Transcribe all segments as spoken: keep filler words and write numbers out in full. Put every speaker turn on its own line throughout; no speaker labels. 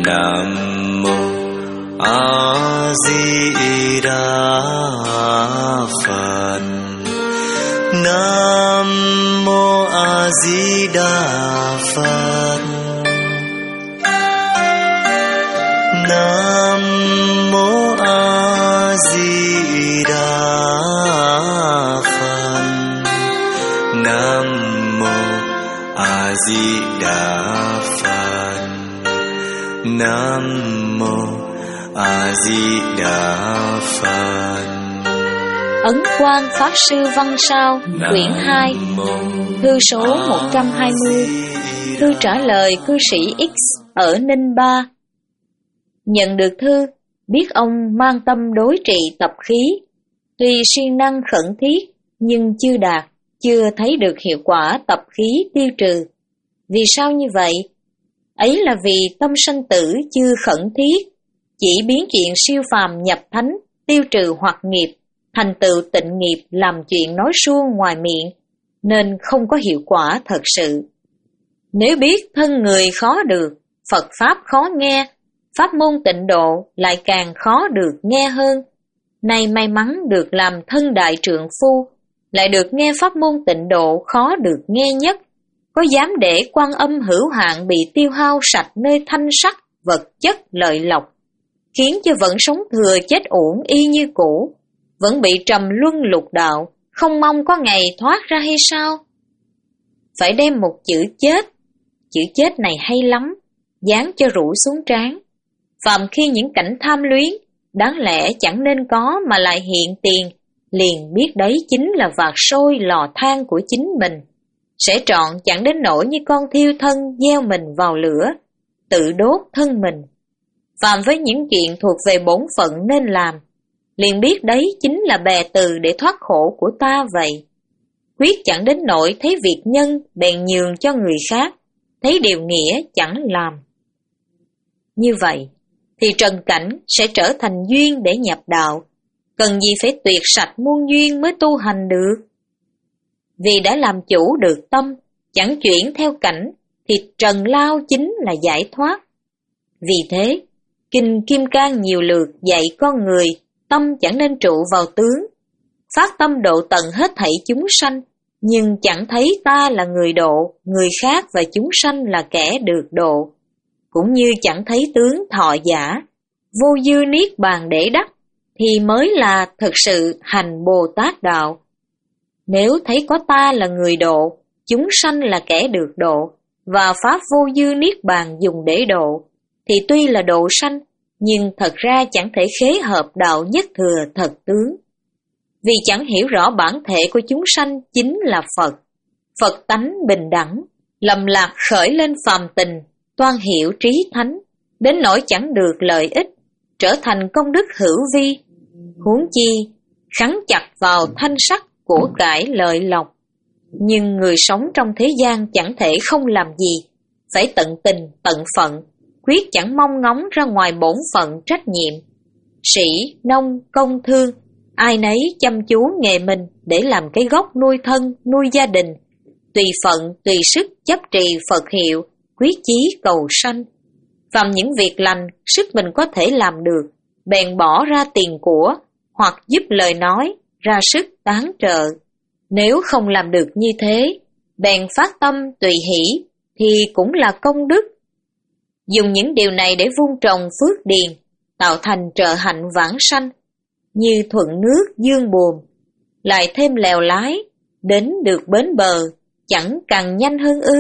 Nam mô A Di Đà Phật. Nam mô A Di Đà Phật. Nam mô A Di Đà Phật. Nam mô A Di Đà Phật. Nam mô A Di Đà Phật.
Ấn Quang Pháp Sư Văn Sao, quyển hai, thư số một trăm hai mươi, thư trả lời cư sĩ X ở Ninh Ba. Nhận được thư, biết ông mang tâm đối trị tập khí, tuy siêng năng khẩn thiết nhưng chưa đạt, chưa thấy được hiệu quả tập khí tiêu trừ. Vì sao như vậy? Ấy là vì tâm sanh tử chưa khẩn thiết, chỉ biến chuyện siêu phàm nhập thánh, tiêu trừ hoặc nghiệp, thành tựu tịnh nghiệp làm chuyện nói suông ngoài miệng, nên không có hiệu quả thật sự. Nếu biết thân người khó được, Phật Pháp khó nghe, pháp môn tịnh độ lại càng khó được nghe hơn. Nay may mắn được làm thân đại trượng phu, lại được nghe pháp môn tịnh độ khó được nghe nhất, có dám để Quan Âm hữu hạn bị tiêu hao sạch nơi thanh sắc, vật chất, lợi lộc, khiến cho vẫn sống thừa chết uổng y như cũ, vẫn bị trầm luân lục đạo, không mong có ngày thoát ra hay sao? Phải đem một chữ chết, chữ chết này hay lắm, dán cho rũ xuống trán. Phàm khi những cảnh tham luyến, đáng lẽ chẳng nên có mà lại hiện tiền, liền biết đấy chính là vạc sôi lò than của chính mình. Sẽ trọn chẳng đến nỗi như con thiêu thân gieo mình vào lửa, tự đốt thân mình. Phàm với những chuyện thuộc về bổn phận nên làm, liền biết đấy chính là bè từ để thoát khổ của ta vậy. Quyết chẳng đến nỗi thấy việc nhân bèn nhường cho người khác, thấy điều nghĩa chẳng làm. Như vậy thì trần cảnh sẽ trở thành duyên để nhập đạo, cần gì phải tuyệt sạch muôn duyên mới tu hành được. Vì đã làm chủ được tâm, chẳng chuyển theo cảnh, thì trần lao chính là giải thoát. Vì thế, Kinh Kim Cang nhiều lượt dạy con người, tâm chẳng nên trụ vào tướng. Phát tâm độ tận hết thảy chúng sanh, nhưng chẳng thấy ta là người độ, người khác và chúng sanh là kẻ được độ. Cũng như chẳng thấy tướng thọ giả, vô dư niết bàn để đắc, thì mới là thực sự hành Bồ Tát đạo. Nếu thấy có ta là người độ, chúng sanh là kẻ được độ, và pháp vô dư niết bàn dùng để độ, thì tuy là độ sanh, nhưng thật ra chẳng thể khế hợp đạo nhất thừa thật tướng. Vì chẳng hiểu rõ bản thể của chúng sanh chính là Phật, Phật tánh bình đẳng, lầm lạc khởi lên phàm tình, toan hiểu trí thánh, đến nỗi chẳng được lợi ích, trở thành công đức hữu vi. Huống chi, khắn chặt vào thanh sắc của cải lợi lộc. Nhưng người sống trong thế gian chẳng thể không làm gì, phải tận tình, tận phận, quyết chẳng mong ngóng ra ngoài bổn phận trách nhiệm. Sĩ, nông, công thương, ai nấy chăm chú nghề mình để làm cái gốc nuôi thân, nuôi gia đình, tùy phận, tùy sức chấp trì Phật hiệu, quyết chí cầu sanh. Phàm những việc lành, sức mình có thể làm được, bèn bỏ ra tiền của, hoặc giúp lời nói, ra sức tán trợ. Nếu không làm được như thế, bèn phát tâm tùy hỷ, thì cũng là công đức. Dùng những điều này để vun trồng phước điền, tạo thành trợ hạnh vãng sanh, như thuận nước dương buồm, lại thêm lèo lái, đến được bến bờ, chẳng càng nhanh hơn ư.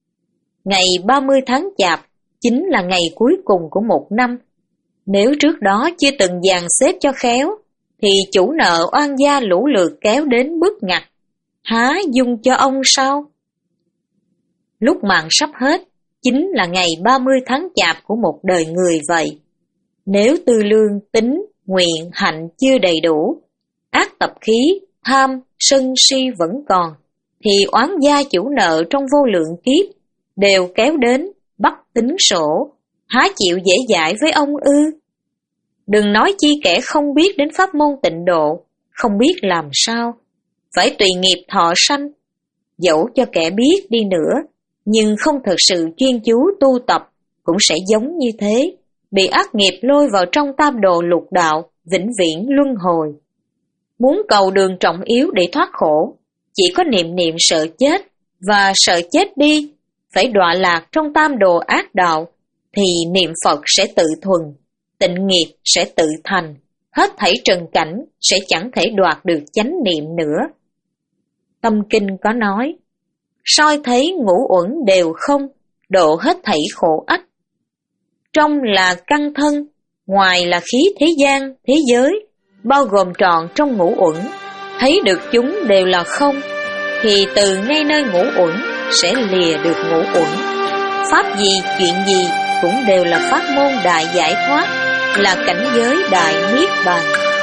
Ngày ba mươi tháng Chạp chính là ngày cuối cùng của một năm. Nếu trước đó chưa từng dàn xếp cho khéo, thì chủ nợ oan gia lũ lượt kéo đến bức ngặt, há dung cho ông sao? Lúc mạng sắp hết, chính là ngày ba mươi tháng Chạp của một đời người vậy. Nếu tư lương, tính, nguyện, hạnh chưa đầy đủ, ác tập khí, tham, sân si vẫn còn, thì oán gia chủ nợ trong vô lượng kiếp đều kéo đến bắt tính sổ, há chịu dễ dãi với ông ư? Đừng nói chi kẻ không biết đến pháp môn tịnh độ, không biết làm sao, phải tùy nghiệp thọ sanh. Dẫu cho kẻ biết đi nữa, nhưng không thật sự chuyên chú tu tập, cũng sẽ giống như thế, bị ác nghiệp lôi vào trong tam đồ lục đạo, vĩnh viễn luân hồi. Muốn cầu đường trọng yếu để thoát khổ, chỉ có niệm niệm sợ chết, và sợ chết đi, phải đọa lạc trong tam đồ ác đạo, thì niệm Phật sẽ tự thuần, tịnh nghiệp sẽ tự thành, hết thảy trần cảnh sẽ chẳng thể đoạt được chánh niệm nữa. Tâm Kinh có nói, soi thấy ngũ uẩn đều không, độ hết thảy khổ ách. Trong là căn thân, ngoài là khí thế gian, thế giới, bao gồm trọn trong ngũ uẩn, thấy được chúng đều là không, thì từ ngay nơi ngũ uẩn sẽ lìa được ngũ uẩn. Pháp gì, chuyện gì cũng đều là pháp môn đại giải thoát, là cảnh giới đại niết bàn.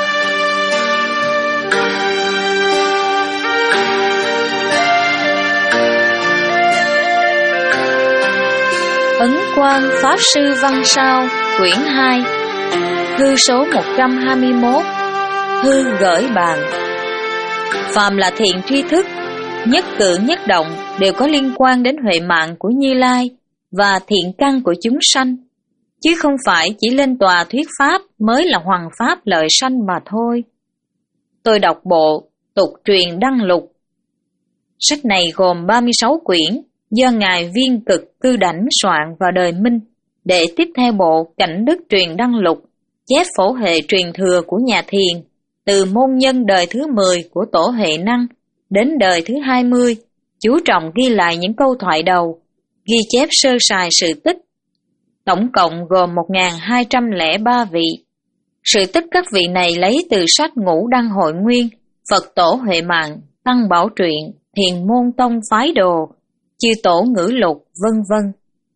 Ấn Quang Pháp Sư Văn Sao, quyển hai, thư số một trăm hai mươi mốt, thư gửi bạn. Phàm là thiện tri thức, nhất cử nhất động đều có liên quan đến huệ mạng của Như Lai và thiện căn của chúng sanh, chứ không phải chỉ lên tòa thuyết pháp mới là hoằng pháp lợi sanh mà thôi. Tôi đọc bộ Tục Truyền Đăng Lục. Sách này gồm ba mươi sáu quyển, do Ngài Viên Cực Cư Đảnh soạn vào đời Minh, để tiếp theo bộ Cảnh Đức Truyền Đăng Lục, chép phổ hệ truyền thừa của nhà Thiền, từ môn nhân đời thứ mười của tổ Huệ Năng đến đời thứ hai mươi, chú trọng ghi lại những câu thoại đầu, ghi chép sơ sài sự tích. Tổng cộng gồm một nghìn hai trăm lẻ ba vị. Sự tích các vị này lấy từ sách Ngũ Đăng Hội Nguyên, Phật Tổ Huệ Mạng, Tăng Bảo Truyện, Thiền Môn Tông Phái Đồ, Chư Tổ Ngữ Lục, vân vân.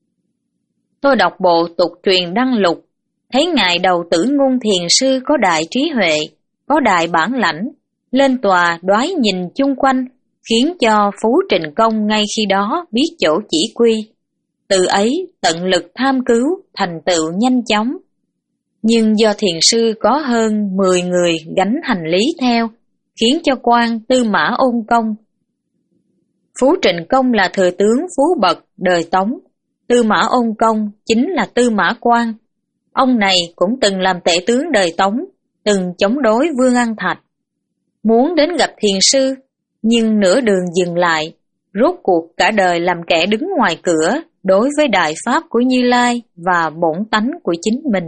Tôi đọc bộ Tục Truyền Đăng Lục, thấy Ngài Đầu Tử Ngôn Thiền Sư có đại trí huệ, có đại bản lãnh, lên tòa đoái nhìn chung quanh, khiến cho Phú Trình Công ngay khi đó biết chỗ chỉ quy. Từ ấy tận lực tham cứu, thành tựu nhanh chóng. Nhưng do thiền sư có hơn mười người gánh hành lý theo, khiến cho quan Tư Mã Ôn Công. Phú Trình Công là thừa tướng Phú Bậc đời Tống, Tư Mã Ôn Công chính là Tư Mã Quan. Ông này cũng từng làm tể tướng đời Tống, từng chống đối Vương An Thạch. Muốn đến gặp thiền sư, nhưng nửa đường dừng lại, rốt cuộc cả đời làm kẻ đứng ngoài cửa đối với đại pháp của Như Lai và bổn tánh của chính mình.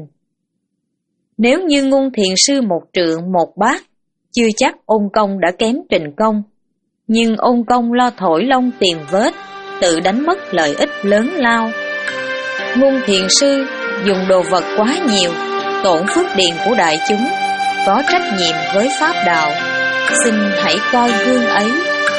Nếu như Ngôn Thiền Sư một trượng một bát, chưa chắc Ôn Công đã kém Trình Công. Nhưng Ôn Công lo thổi lông tiền vết, tự đánh mất lợi ích lớn lao. Ngôn Thiền Sư dùng đồ vật quá nhiều, tổn phước điền của đại chúng, có trách nhiệm với pháp đạo. Xin hãy coi gương ấy.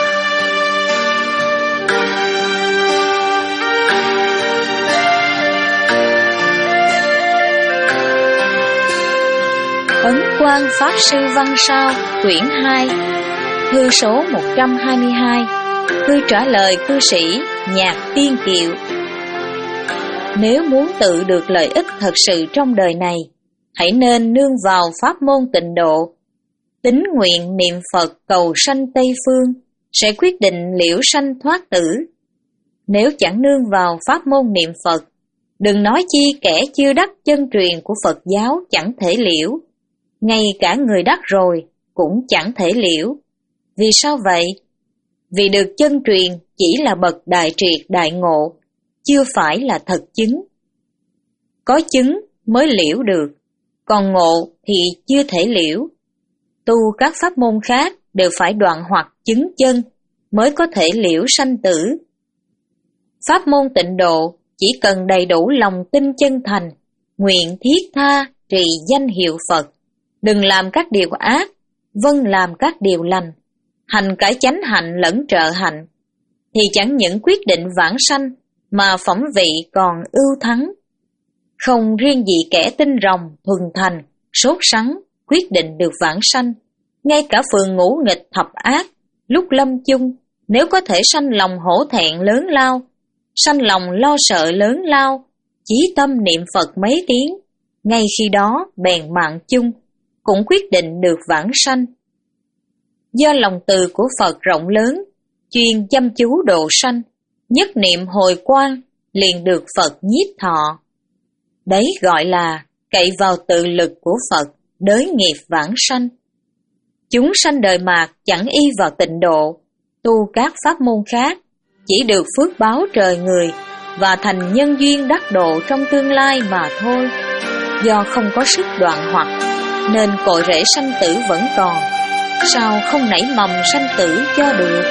Ấn Quang Pháp Sư Văn Sao, quyển hai, thư số một trăm hai mươi hai, thư trả lời cư sĩ Nhạc Tiên Kiệu. Nếu muốn tự được lợi ích thật sự trong đời này, hãy nên nương vào pháp môn tịnh độ. Tín nguyện niệm Phật cầu sanh Tây Phương sẽ quyết định liễu sanh thoát tử. Nếu chẳng nương vào pháp môn niệm Phật, đừng nói chi kẻ chưa đắc chân truyền của Phật giáo chẳng thể liễu, ngay cả người đắc rồi cũng chẳng thể liễu. Vì sao vậy? Vì được chân truyền chỉ là bậc đại triệt đại ngộ, chưa phải là thật chứng. Có chứng mới liễu được, còn ngộ thì chưa thể liễu. Tu các pháp môn khác đều phải đoạn hoặc chứng chân mới có thể liễu sanh tử. Pháp môn tịnh độ chỉ cần đầy đủ lòng tin chân thành, nguyện thiết tha trì danh hiệu Phật, đừng làm các điều ác, vâng làm các điều lành, hành cải chánh hạnh lẫn trợ hạnh, thì chẳng những quyết định vãng sanh mà phẩm vị còn ưu thắng. Không riêng gì kẻ tinh rồng, thuần thành, sốt sắng quyết định được vãng sanh, ngay cả phường ngũ nghịch thập ác, lúc lâm chung, nếu có thể sanh lòng hổ thẹn lớn lao, sanh lòng lo sợ lớn lao, chí tâm niệm Phật mấy tiếng, ngay khi đó bèn mạng chung, cũng quyết định được vãng sanh. Do lòng từ của Phật rộng lớn, chuyên chăm chú độ sanh, nhất niệm hồi quang, liền được Phật nhiếp thọ, Đấy gọi là cậy vào tự lực của Phật, đới nghiệp vãng sanh. Chúng sanh đời mạt chẳng y vào tịnh độ, tu các pháp môn khác, chỉ được phước báo trời người và thành nhân duyên đắc độ trong tương lai mà thôi. Do không có sức đoạn hoặc, nên cội rễ sanh tử vẫn còn, sao không nảy mầm sanh tử cho được.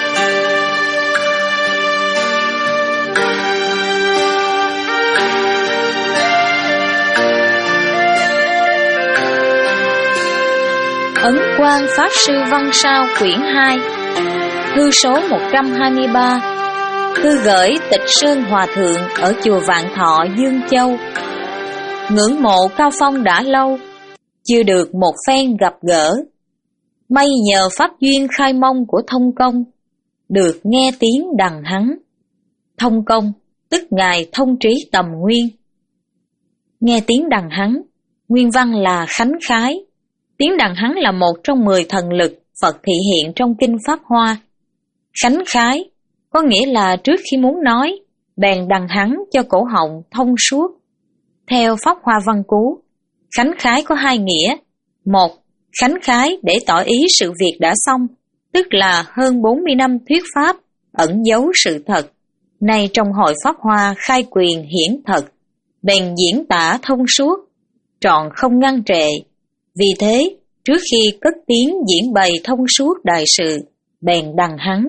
Ấn Quang Pháp Sư Văn Sao quyển hai, thư số một trăm hai mươi ba, thư gửi Tịch Sơn Hòa Thượng ở chùa Vạn Thọ, Dương Châu. Ngưỡng mộ Cao Phong đã lâu, chưa được một phen gặp gỡ. May nhờ pháp duyên khai mông của Thông Công, được nghe tiếng đằng hắn. Thông Công tức Ngài Thông Trí Tầm Nguyên. Nghe tiếng đằng hắn, nguyên văn là khánh khái. Tiếng đằng hắn là một trong mười thần lực Phật thị hiện trong Kinh Pháp Hoa. Khánh khái có nghĩa là trước khi muốn nói, bèn đằng hắn cho cổ họng thông suốt. Theo Pháp Hoa Văn Cú, khánh khái có hai nghĩa. Một, khánh khái để tỏ ý sự việc đã xong, tức là hơn bốn mươi năm thuyết Pháp, ẩn giấu sự thật. Nay trong hội Pháp Hoa khai quyền hiển thật, bèn diễn tả thông suốt, trọn không ngăn trệ. Vì thế, trước khi cất tiếng diễn bày thông suốt đại sự, bèn đằng hắn.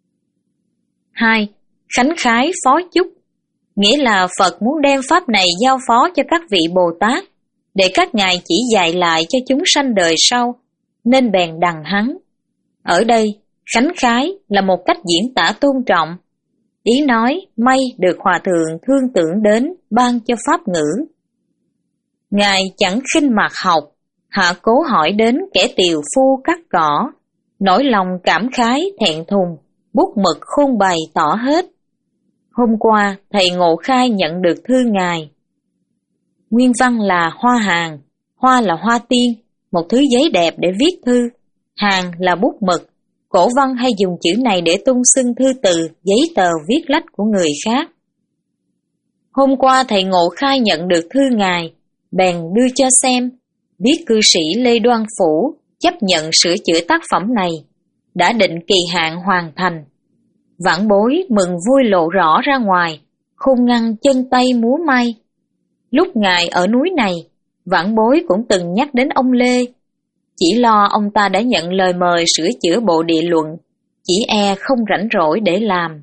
Hai, khánh khái phó chúc, nghĩa là Phật muốn đem Pháp này giao phó cho các vị Bồ Tát, để các ngài chỉ dạy lại cho chúng sanh đời sau, nên bèn đằng hắn. Ở đây, khánh khái là một cách diễn tả tôn trọng. Ý nói may được Hòa Thượng thương tưởng đến ban cho Pháp ngữ. Ngài chẳng khinh mặt học, hạ cố hỏi đến kẻ tiều phu cắt cỏ, nỗi lòng cảm khái thẹn thùng, bút mực khôn bày tỏ hết. Hôm qua thầy Ngộ Khai nhận được thư ngài. Nguyên văn là hoa hàng, hoa là hoa tiên, một thứ giấy đẹp để viết thư, hàng là bút mực. Cổ văn hay dùng chữ này để tung xưng thư từ, giấy tờ viết lách của người khác. Hôm qua thầy Ngộ Khai nhận được thư ngài, bèn đưa cho xem, biết cư sĩ Lê Đoan Phủ chấp nhận sửa chữa tác phẩm này, đã định kỳ hạn hoàn thành. Vãn bối mừng vui lộ rõ ra ngoài, khôn ngăn chân tay múa may. Lúc ngài ở núi này, vãn bối cũng từng nhắc đến ông Lê. Chỉ lo ông ta đã nhận lời mời sửa chữa bộ địa luận, chỉ e không rảnh rỗi để làm.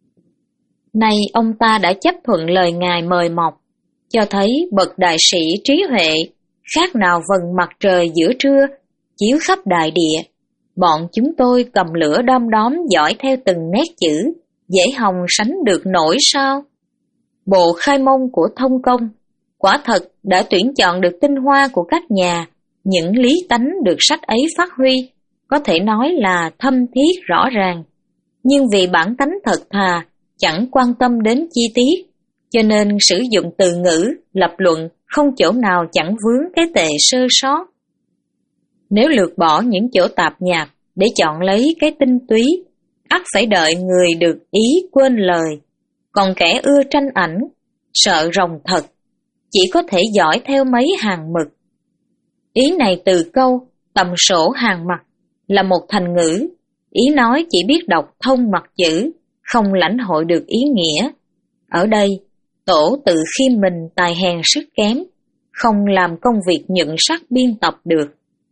Nay ông ta đã chấp thuận lời ngài mời mọc, cho thấy bậc đại sĩ trí huệ, khác nào vầng mặt trời giữa trưa, chiếu khắp đại địa. Bọn chúng tôi cầm lửa đom đóm dõi theo từng nét chữ, dễ hòng sánh được nổi sao? Bộ khai môn của Thông Công, quả thật đã tuyển chọn được tinh hoa của các nhà, những lý tánh được sách ấy phát huy, có thể nói là thâm thiết rõ ràng. Nhưng vì bản tánh thật thà, chẳng quan tâm đến chi tiết, cho nên sử dụng từ ngữ, lập luận không chỗ nào chẳng vướng cái tệ sơ sót. Nếu lược bỏ những chỗ tạp nhạp để chọn lấy cái tinh túy, ắt phải đợi người được ý quên lời. Còn kẻ ưa tranh ảnh, sợ rồng thật, chỉ có thể dõi theo mấy hàng mực. Ý này từ câu tầm sổ hàng mặt là một thành ngữ, ý nói chỉ biết đọc thông mặt chữ, không lãnh hội được ý nghĩa. Ở đây, tổ tự khiêm mình tài hèn sức kém, không làm công việc nhận sắc biên tập được.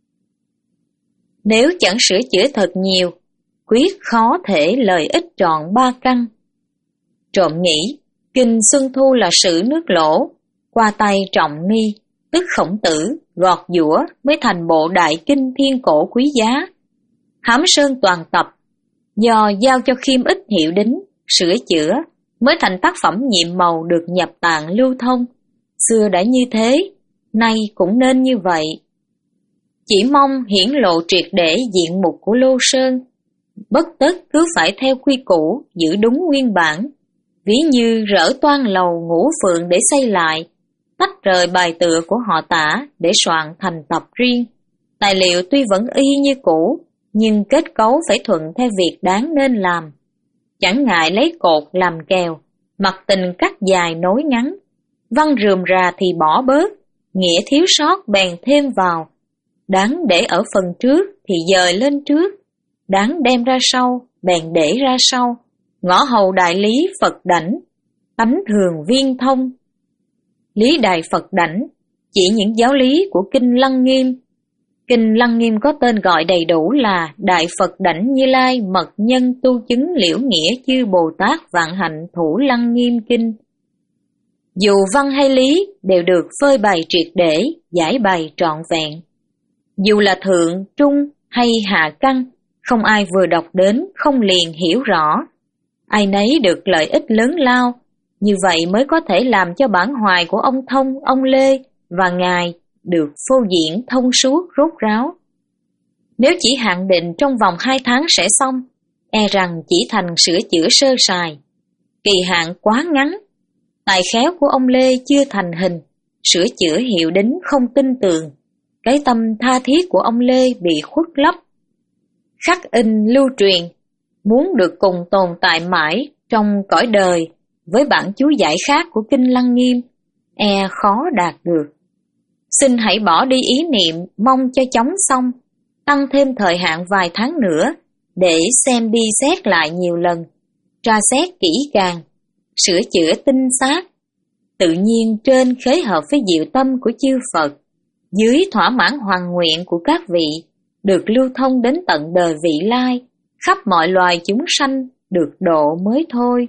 Nếu chẳng sửa chữa thật nhiều, quyết khó thể lợi ích trọn ba căn. Trộm nghĩ, Kinh Xuân Thu là sử nước lỗ, qua tay Trọng Ni, tức Khổng Tử, gọt giũa mới thành bộ đại kinh thiên cổ quý giá. Hám Sơn toàn tập, do giao cho Khiêm Ích Hiệu Đính, sửa chữa, mới thành tác phẩm nhiệm màu được nhập tạng lưu thông. Xưa đã như thế, nay cũng nên như vậy. Chỉ mong hiển lộ triệt để diện mục của Lô Sơn, bất tất cứ phải theo quy củ, giữ đúng nguyên bản. Ví như rỡ toan lầu Ngũ Phượng để xây lại, tách rời bài tựa của họ Tả để soạn thành tập riêng. Tài liệu tuy vẫn y như cũ, nhưng kết cấu phải thuận theo việc đáng nên làm. Chẳng ngại lấy cột làm kèo, mặc tình cắt dài nối ngắn. văn rườm rà thì bỏ bớt, nghĩa thiếu sót bèn thêm vào. Đáng để ở phần trước thì dời lên trước, đáng đem ra sau bèn để ra sau. Ngõ hầu đại lý Phật đảnh, tánh thường viên thông. Lý đại Phật đảnh chỉ những giáo lý của Kinh Lăng Nghiêm. Kinh Lăng Nghiêm có tên gọi đầy đủ là Đại Phật Đảnh Như Lai Mật Nhân Tu Chứng Liễu Nghĩa Chư Bồ Tát Vạn Hạnh Thủ Lăng Nghiêm Kinh. Dù văn hay lý đều được phơi bày triệt để, giải bày trọn vẹn. Dù là thượng, trung hay hạ căn, không ai vừa đọc đến không liền hiểu rõ. Ai nấy được lợi ích lớn lao, như vậy mới có thể làm cho bản hoài của ông Thông, ông Lê và Ngài được phô diễn thông suốt rốt ráo. Nếu chỉ hạn định trong vòng hai tháng sẽ xong, e rằng chỉ thành sửa chữa sơ sài. Kỳ hạn quá ngắn, tài khéo của ông Lê chưa thành hình, sửa chữa hiệu đính không tin tưởng, cái tâm tha thiết của ông Lê bị khuất lấp. Khắc in lưu truyền, muốn được cùng tồn tại mãi trong cõi đời với bản chú giải khác của Kinh Lăng Nghiêm, e khó đạt được. Xin hãy bỏ đi ý niệm mong cho chóng xong, tăng thêm thời hạn vài tháng nữa để xem đi xét lại nhiều lần, tra xét kỹ càng, sửa chữa tinh xác. Tự nhiên trên khế hợp với diệu tâm của chư Phật, dưới thỏa mãn hoàn nguyện của các vị, được lưu thông đến tận đời vị lai, khắp mọi loài chúng sanh được độ mới thôi.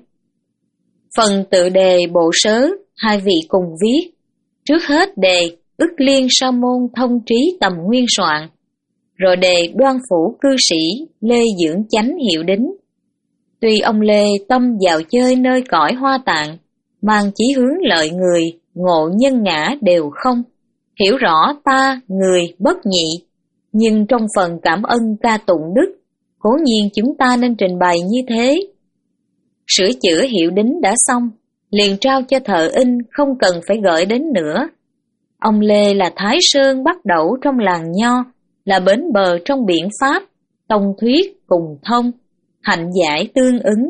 Phần tự đề bộ sớ, hai vị cùng viết. Trước hết đề Ức Liên Sa Môn thông trí tầm nguyên soạn, rồi đề Đoan Phủ cư sĩ Lê Dưỡng Chánh hiệu đính. Tuy ông Lê tâm vào chơi nơi cõi Hoa Tạng, mang chí hướng lợi người, ngộ nhân ngã đều không, hiểu rõ ta người bất nhị, nhưng trong phần cảm ơn ca tụng đức, cố nhiên chúng ta nên trình bày như thế. Sửa chữa hiệu đính đã xong, liền trao cho thợ in, không cần phải gửi đến nữa. Ông Lê là Thái Sơn bắt đầu trong làng Nho, là bến bờ trong biển Pháp, tông thuyết cùng thông, hạnh giải tương ứng.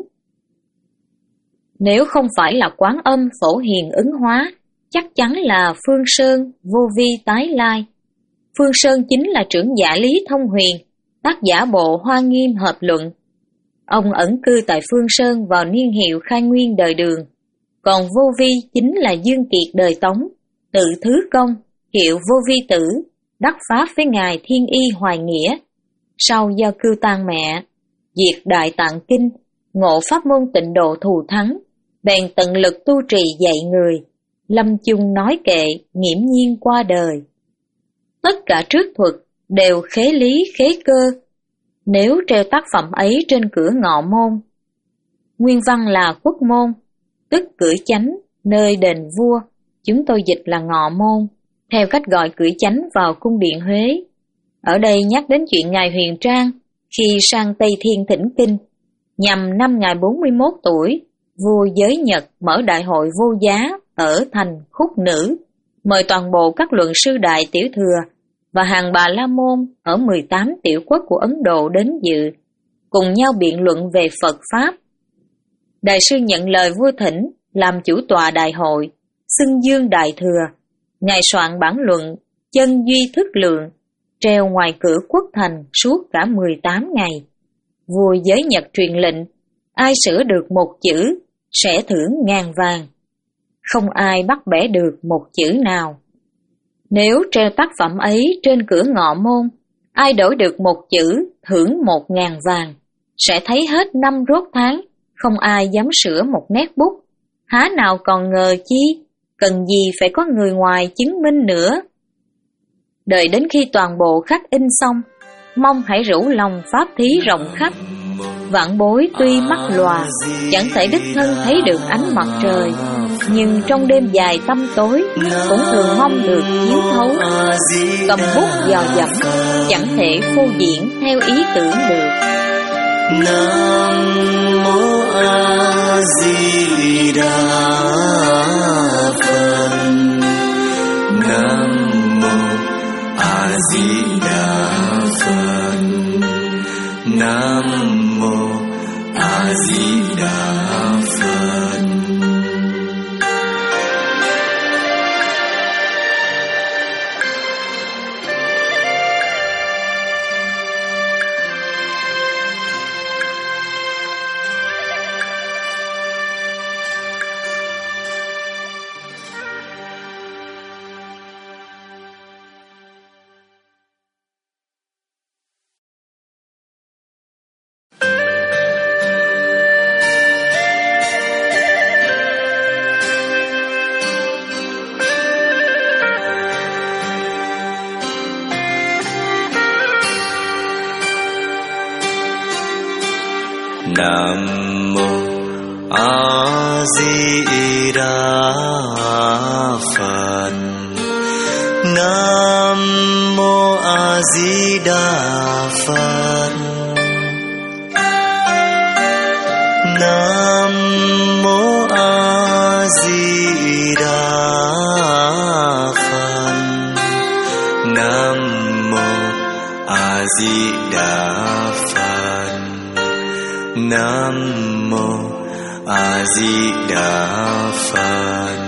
Nếu không phải là Quán Âm Phổ Hiền ứng hóa, chắc chắn là Phương Sơn vô vi tái lai. Phương Sơn chính là trưởng giả Lý Thông Huyền, tác giả bộ Hoa Nghiêm Hợp Luận. Ông ẩn cư tại Phương Sơn vào niên hiệu khai nguyên đời Đường. Còn vô vi chính là Dương Kiệt đời Tống, tự Thứ Công, hiệu vô vi tử, đắc pháp với Ngài Thiên Y Hoài Nghĩa. Sau do cưu tang mẹ, diệt Đại Tạng Kinh, ngộ pháp môn Tịnh Độ thù thắng, bèn tận lực tu trì dạy người, lâm chung nói kệ, nghiễm nhiên qua đời. Tất cả trước thuật đều khế lý khế cơ. Nếu treo tác phẩm ấy trên cửa ngọ môn, nguyên văn là quốc môn, tức cửa chánh, nơi đền vua, chúng tôi dịch là ngọ môn, theo cách gọi cửa chánh vào cung điện Huế. Ở đây nhắc đến chuyện Ngài Huyền Trang khi sang Tây Thiên thỉnh kinh, nhằm năm Ngài bốn mươi mốt tuổi, vua Giới Nhật mở đại hội vô giá ở thành Khúc Nữ, mời toàn bộ các luận sư đại tiểu thừa và hàng Bà La Môn ở mười tám tiểu quốc của Ấn Độ đến dự, cùng nhau biện luận về Phật Pháp. Đại sư nhận lời vua thỉnh, làm chủ tọa đại hội, xưng dương đại thừa. Ngài soạn bản luận Chân Duy Thức Lượng, treo ngoài cửa quốc thành suốt cả mười tám ngày. Vua Giới Nhật truyền lệnh, ai sửa được một chữ sẽ thưởng ngàn vàng. Không ai bắt bẻ được một chữ nào. Nếu treo tác phẩm ấy trên cửa ngọ môn, ai đổi được một chữ thưởng một ngàn vàng, sẽ thấy hết năm rốt tháng, không ai dám sửa một nét bút. Há nào còn ngờ chi, cần gì phải có người ngoài chứng minh nữa. Đợi đến khi toàn bộ khắc in xong, mong hãy rủ lòng pháp thí rộng khắp. Vạn bối tuy mắt lòa, chẳng thể đích thân thấy được ánh mặt trời, nhưng trong đêm dài tăm tối cũng thường mong được chiếu thấu. Cầm bút dò dẫm, chẳng thể phô diễn theo ý tưởng được.
Nam mô A Di Đà Phật. Nam mô A Di Đà Phật. Nam mô A Di Đà Phật. Đà Phật. Nam mô A Di Đà Phật. Nam mô A Di Đà Phật. Nam mô A Di Đà Phật. Nam mô A Di Đà Phật.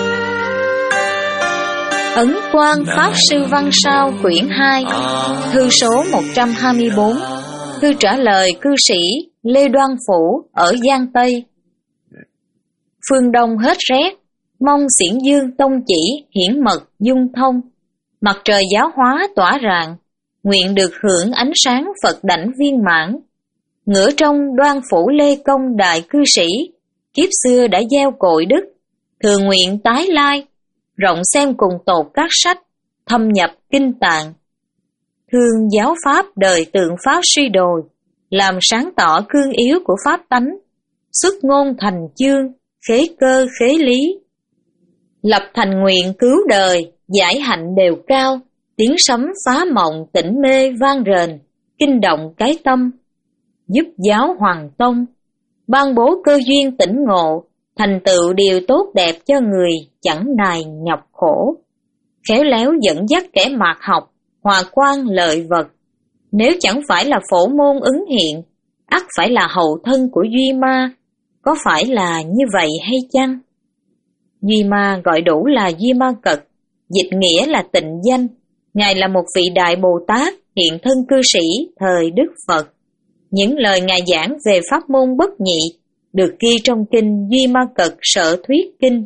Ấn Quang Pháp Sư Văn Sao quyển hai, thư số một trăm hai mươi bốn. Thư trả lời cư sĩ Lê Đoan Phủ ở Giang Tây. Phương Đông hết rét, mong xiển dương tông chỉ hiển mật dung thông. Mặt trời giáo hóa tỏa rạng, nguyện được hưởng ánh sáng Phật đảnh viên mãn. Ngửa trong Đoan Phủ Lê Công đại cư sĩ, kiếp xưa đã gieo cội đức, thường nguyện tái lai, rộng xem cùng tột các sách, thâm nhập kinh tạng. Thương giáo pháp đời tượng pháp suy đồi, làm sáng tỏ cương yếu của pháp tánh, xuất ngôn thành chương, khế cơ khế lý. Lập thành nguyện cứu đời, giải hạnh đều cao, tiếng sấm phá mộng tỉnh mê vang rền, kinh động cái tâm. Giúp giáo hoàng tông, ban bố cơ duyên tỉnh ngộ, thành tựu điều tốt đẹp cho người chẳng nài nhọc khổ. Khéo léo dẫn dắt kẻ mạt học, hòa quan lợi vật. Nếu chẳng phải là phổ môn ứng hiện, ắt phải là hậu thân của Duy Ma. Có phải là như vậy hay chăng? Duy Ma gọi đủ là Duy Ma Cật, dịch nghĩa là tịnh danh. Ngài là một vị đại Bồ Tát, hiện thân cư sĩ thời Đức Phật. Những lời Ngài giảng về pháp môn bất nhị được ghi trong kinh Duy Ma Cật Sở Thuyết Kinh.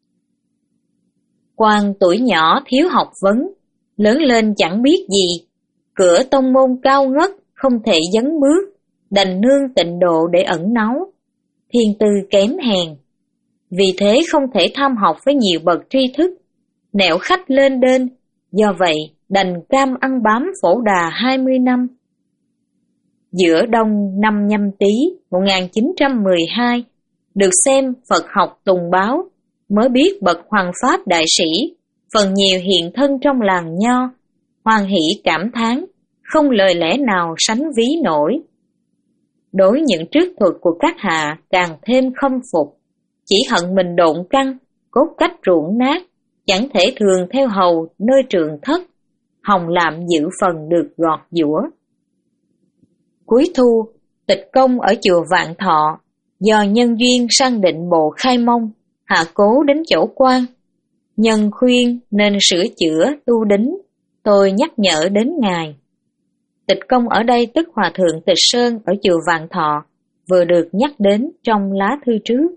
Quan tuổi nhỏ thiếu học vấn, lớn lên chẳng biết gì, cửa tông môn cao ngất không thể dấn bước, đành nương tịnh độ để ẩn náu, thiên tư kém hèn. Vì thế không thể tham học với nhiều bậc tri thức, nẻo khách lên đên, do vậy đành cam ăn bám Phổ Đà hai mươi năm. Giữa đông năm Nhâm Tý một nghìn chín trăm mười hai, được xem Phật học tùng báo, mới biết bậc Hoàng Pháp đại sĩ, phần nhiều hiện thân trong làng Nho, hoan hỷ cảm thán, không lời lẽ nào sánh ví nổi. Đối những trước thuật của các hạ càng thêm khâm phục, chỉ hận mình độn căn, cốt cách ruộng nát, chẳng thể thường theo hầu nơi trường thất, hòng làm dự phần được gọt giũa. Cuối thu, Tịch Công ở chùa Vạn Thọ, do nhân duyên sang định bộ Khai Mông, hạ cố đến chỗ quan. Nhân khuyên nên sửa chữa tu đính, tôi nhắc nhở đến Ngài. Tịch Công ở đây tức Hòa Thượng Tịch Sơn ở chùa Vạn Thọ, vừa được nhắc đến trong lá thư trước.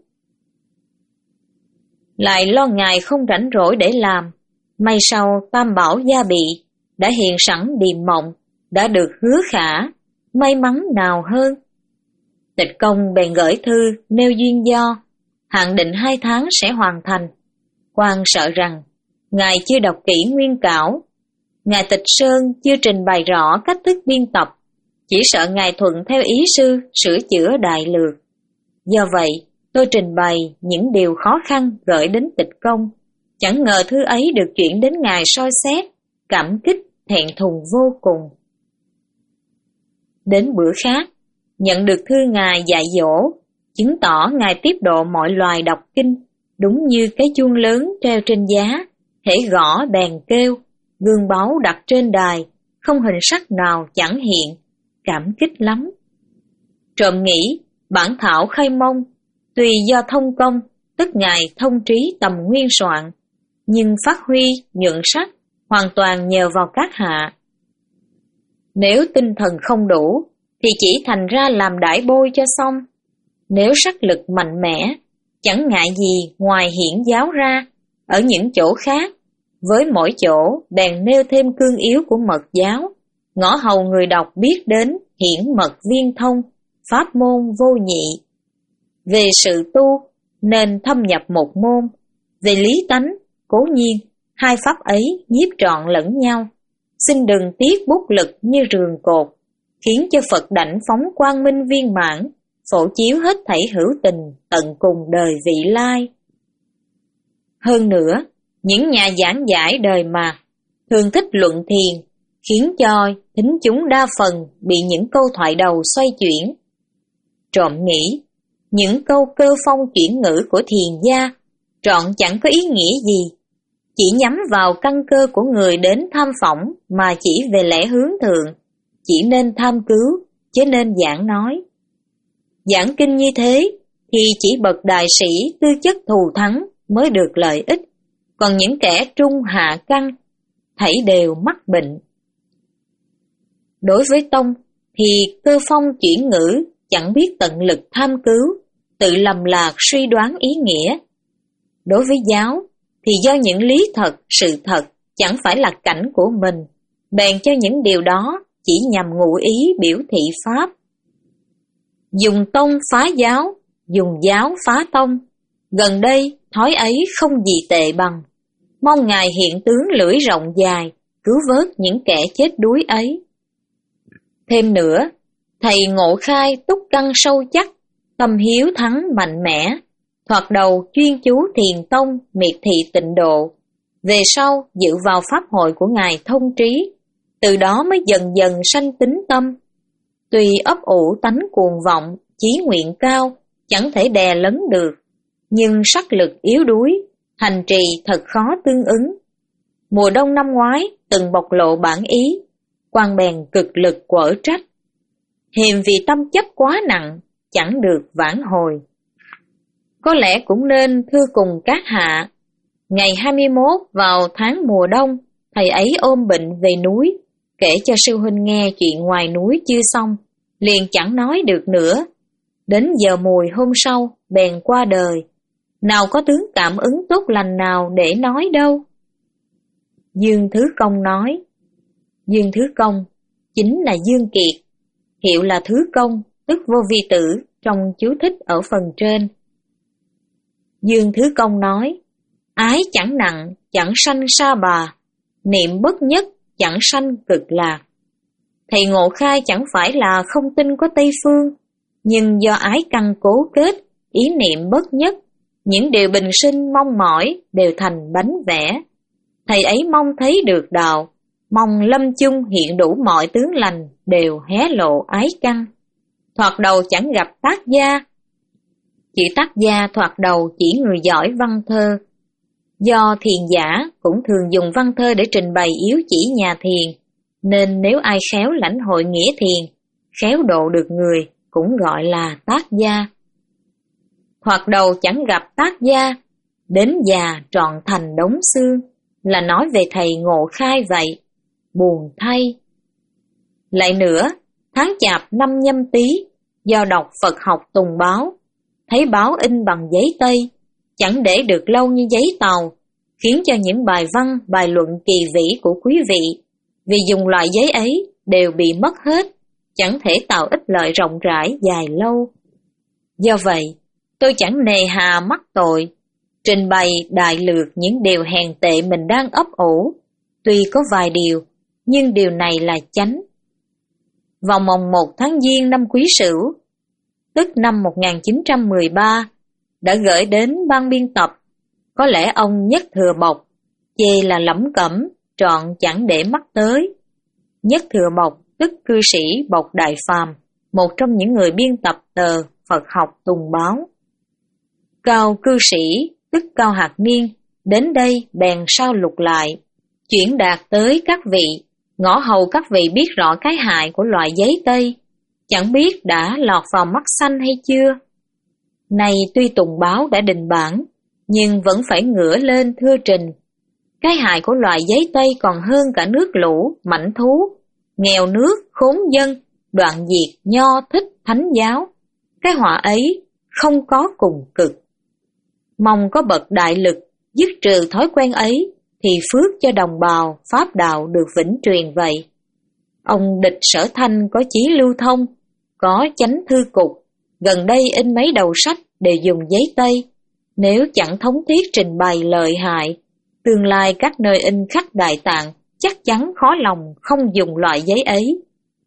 Lại lo Ngài không rảnh rỗi để làm, may sau Tam Bảo gia bị, đã hiện sẵn điềm mộng, đã được hứa khả, may mắn nào hơn. Tịch Công bèn gửi thư nêu duyên do, hạn định hai tháng sẽ hoàn thành. Quan sợ rằng Ngài chưa đọc kỹ nguyên cảo, Ngài Tịch Sơn chưa trình bày rõ cách thức biên tập, chỉ sợ Ngài thuận theo ý sư sửa chữa đại lược. Do vậy, tôi trình bày những điều khó khăn gửi đến Tịch Công, chẳng ngờ thư ấy được chuyển đến Ngài soi xét, cảm kích, thẹn thùng vô cùng. Đến bữa khác, nhận được thư Ngài dạy dỗ, chứng tỏ Ngài tiếp độ mọi loài đọc kinh, đúng như cái chuông lớn treo trên giá, hễ gõ đèn kêu, gương báu đặt trên đài, không hình sắc nào chẳng hiện, cảm kích lắm. Trộm nghĩ, bản thảo Khai Mông, tuy do thông công, tức Ngài thông trí tầm nguyên soạn, nhưng phát huy, nhuận sắc, hoàn toàn nhờ vào các hạ. Nếu tinh thần không đủ, thì chỉ thành ra làm đại bôi cho xong. Nếu sắc lực mạnh mẽ, chẳng ngại gì ngoài hiển giáo ra, ở những chỗ khác, với mỗi chỗ bèn nêu thêm cương yếu của mật giáo, ngõ hầu người đọc biết đến hiển mật viên thông, pháp môn vô nhị. Về sự tu, nên thâm nhập một môn, về lý tánh, cố nhiên, hai pháp ấy nhiếp trọn lẫn nhau. Xin đừng tiếc bút lực như rường cột, khiến cho Phật đảnh phóng quang minh viên mãn, phổ chiếu hết thảy hữu tình tận cùng đời vị lai. Hơn nữa, những nhà giảng giải đời Mạt thường thích luận thiền, khiến cho thính chúng đa phần bị những câu thoại đầu xoay chuyển. Trộm nghĩ, những câu cơ phong chuyển ngữ của thiền gia trọn chẳng có ý nghĩa gì, chỉ nhắm vào căn cơ của người đến tham phỏng mà chỉ về lẽ hướng thượng, chỉ nên tham cứu, chứ nên giảng nói. Giảng kinh như thế thì chỉ bậc đại sĩ tư chất thù thắng mới được lợi ích, còn những kẻ trung hạ căn thảy đều mắc bệnh. Đối với tông thì cơ phong chuyển ngữ chẳng biết tận lực tham cứu, tự lầm lạc suy đoán ý nghĩa. Đối với giáo thì do những lý thật, sự thật chẳng phải là cảnh của mình, bèn cho những điều đó chỉ nhằm ngụ ý biểu thị pháp. Dùng tông phá giáo, dùng giáo phá tông, gần đây thói ấy không gì tệ bằng. Mong Ngài hiện tướng lưỡi rộng dài, cứu vớt những kẻ chết đuối ấy. Thêm nữa, thầy Ngộ Khai túc căn sâu chắc, tâm hiếu thắng mạnh mẽ, thoạt đầu chuyên chú thiền tông, miệt thị tịnh độ, về sau dự vào pháp hội của Ngài thông trí, từ đó mới dần dần sanh tín tâm. Tuy ấp ủ tánh cuồng vọng, chí nguyện cao, chẳng thể đè lấn được, nhưng sắc lực yếu đuối, hành trì thật khó tương ứng. Mùa đông năm ngoái từng bộc lộ bản ý, quan bèn cực lực quở trách. Hiềm vì tâm chấp quá nặng, chẳng được vãn hồi. Có lẽ cũng nên thưa cùng các hạ, ngày hai mươi mốt vào tháng mùa đông, thầy ấy ôm bệnh về núi, kể cho sư huynh nghe chuyện ngoài núi chưa xong, liền chẳng nói được nữa. Đến giờ mùi hôm sau, bèn qua đời, nào có tướng cảm ứng tốt lành nào để nói đâu. Dương Thứ Công nói, Dương Thứ Công chính là Dương Kiệt, hiệu là Thứ Công, tức vô vi tử trong chú thích ở phần trên. Dương Thứ Công nói, ái chẳng nặng, chẳng sanh sa bà, niệm bất nhất, chẳng sanh cực lạc. Thầy Ngộ Khai chẳng phải là không tin có Tây Phương, nhưng do ái căn cố kết, ý niệm bất nhất, những điều bình sinh mong mỏi đều thành bánh vẽ. Thầy ấy mong thấy được đạo, mong lâm chung hiện đủ mọi tướng lành đều hé lộ ái căn. Thoạt đầu chẳng gặp tác gia. Chữ tác gia thoạt đầu chỉ người giỏi văn thơ. Do thiền giả cũng thường dùng văn thơ để trình bày yếu chỉ nhà thiền, nên nếu ai khéo lãnh hội nghĩa thiền, khéo độ được người, cũng gọi là tác gia. Thoạt đầu chẳng gặp tác gia, đến già trọn thành đống xương, là nói về thầy Ngộ Khai vậy, buồn thay. Lại nữa, tháng chạp năm Nhâm Tý, do đọc Phật học tùng báo, thấy báo in bằng giấy Tây, chẳng để được lâu như giấy tàu, khiến cho những bài văn, bài luận kỳ vĩ của quý vị, vì dùng loại giấy ấy đều bị mất hết, chẳng thể tạo ích lợi rộng rãi dài lâu. Do vậy, tôi chẳng nề hà mắc tội, trình bày đại lược những điều hèn tệ mình đang ấp ủ, tuy có vài điều, nhưng điều này là chánh. Vào mồng một tháng Giêng năm Quý Sửu, tức năm một nghìn chín trăm mười ba, đã gửi đến ban biên tập, có lẽ ông Nhất Thừa Bộc, chê là lẩm cẩm, trọn chẳng để mắt tới. Nhất Thừa Bộc tức cư sĩ Bộc Đại Phàm, một trong những người biên tập tờ Phật học tùng báo. Cao cư sĩ tức Cao Hạc Niên đến đây bèn sao lục lại, chuyển đạt tới các vị, ngõ hầu các vị biết rõ cái hại của loại giấy Tây, chẳng biết đã lọt vào mắt xanh hay chưa. Này tuy tùng báo đã đình bản, nhưng vẫn phải ngửa lên thưa trình. Cái hại của loại giấy Tây còn hơn cả nước lũ, mảnh thú, nghèo nước, khốn dân, đoạn diệt, nho, thích, thánh giáo. Cái họa ấy không có cùng cực. Mong có bậc đại lực, dứt trừ thói quen ấy, thì phước cho đồng bào, pháp đạo được vĩnh truyền vậy. Ông Địch Sở Thanh có chí lưu thông, có chánh thư cục, gần đây in mấy đầu sách đều dùng giấy Tây. Nếu chẳng thống thiết trình bày lợi hại, tương lai các nơi in khắc Đại Tạng chắc chắn khó lòng không dùng loại giấy ấy.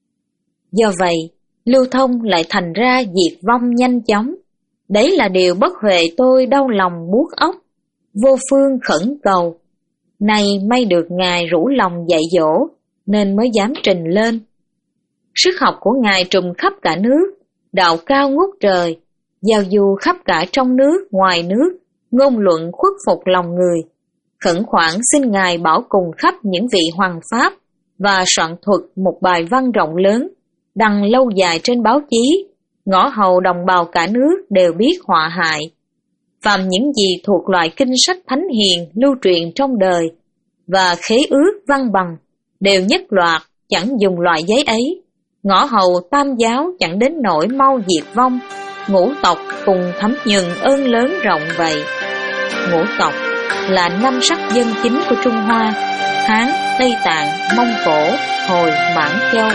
Do vậy, lưu thông lại thành ra diệt vong nhanh chóng. Đấy là điều bất huệ tôi đau lòng buốt óc. vô phương khẩn cầu. Nay may được Ngài rủ lòng dạy dỗ, nên mới dám trình lên. Sức học của Ngài trùm khắp cả nước, đạo cao ngút trời, giao du khắp cả trong nước, ngoài nước, ngôn luận khuất phục lòng người. Khẩn khoản xin Ngài bảo cùng khắp những vị hoàng pháp và soạn thuật một bài văn rộng lớn, đăng lâu dài trên báo chí, ngõ hầu đồng bào cả nước đều biết họa hại. Phàm những gì thuộc loại kinh sách thánh hiền lưu truyền trong đời và khế ước văn bằng đều nhất loạt, chẳng dùng loại giấy ấy. Ngõ hầu tam giáo chẳng đến nỗi mau diệt vong, ngũ tộc cùng thấm nhuần ơn lớn rộng vậy. Ngũ tộc là năm sắc dân chính của Trung Hoa: Hán, Tây Tạng, Mông Cổ, Hồi, Mãn Châu.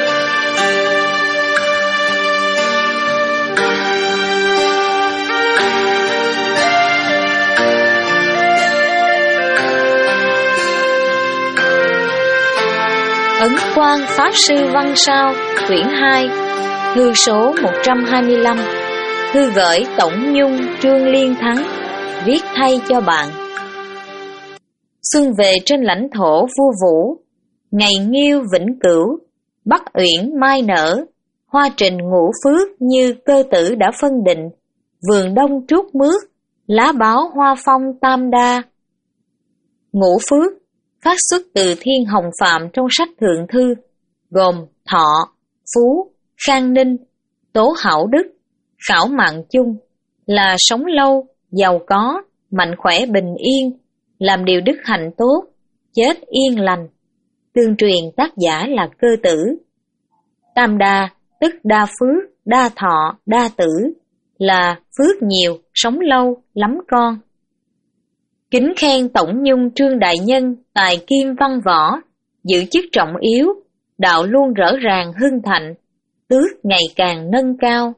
Ấn Quang Pháp Sư Văn Sao, quyển hai, thư số một trăm hai mươi lăm. Thư gửi Tổng Nhung Trương Liên Thắng, viết thay cho bạn. Xuân về trên lãnh thổ vua Vũ, ngày nghiêu vĩnh cửu, Bắc uyển mai nở, hoa trình ngũ phước như cơ tử đã phân định, vườn đông trút mướt, lá báo hoa phong tam đa. Ngũ phước phát xuất từ Thiên Hồng Phạm trong sách Thượng Thư, gồm thọ, phú, khang ninh, tố hảo đức, khảo mạng chung, là sống lâu, giàu có, mạnh khỏe bình yên, làm điều đức hạnh tốt, chết yên lành. Tương truyền tác giả là Cơ Tử. Tam đa tức đa phước, đa thọ, đa tử, là phước nhiều, sống lâu, lắm con. Kính khen Tổng Nhung Trương Đại Nhân, tài kim văn võ, giữ chức trọng yếu, đạo luôn rỡ ràng hưng thạnh, tước ngày càng nâng cao.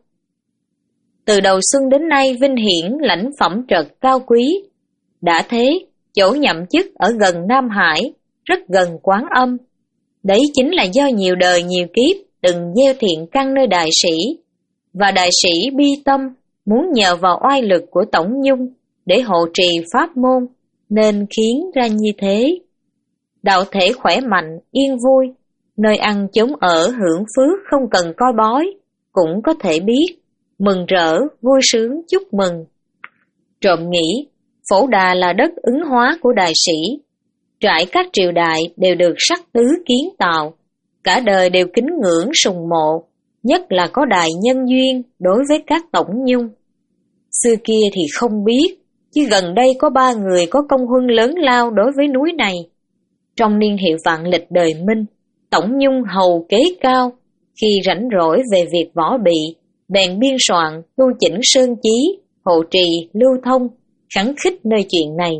Từ đầu xuân đến nay vinh hiển lãnh phẩm trật cao quý. Đã thế, chỗ nhậm chức ở gần Nam Hải, rất gần Quán Âm. Đấy chính là do nhiều đời nhiều kiếp từng gieo thiện căn nơi đại sĩ, và đại sĩ bi tâm muốn nhờ vào oai lực của Tổng Nhung để hộ trì pháp môn, nên khiến ra như thế. Đạo thể khỏe mạnh, yên vui, nơi ăn chốn ở hưởng phước không cần coi bói, cũng có thể biết, mừng rỡ, vui sướng chúc mừng. Trộm nghĩ, Phổ Đà là đất ứng hóa của đại sĩ, trải các triều đại đều được sắc tứ kiến tạo, cả đời đều kính ngưỡng sùng mộ, nhất là có đại nhân duyên đối với các Tổng Nhung. Xưa kia thì không biết, chứ gần đây có ba người có công huân lớn lao đối với núi này. Trong niên hiệu vạn lịch đời Minh, Tổng Nhung hầu kế cao, khi rảnh rỗi về việc võ bị, bèn biên soạn, tu chỉnh sơn chí, hộ trì, lưu thông, khắng khích nơi chuyện này.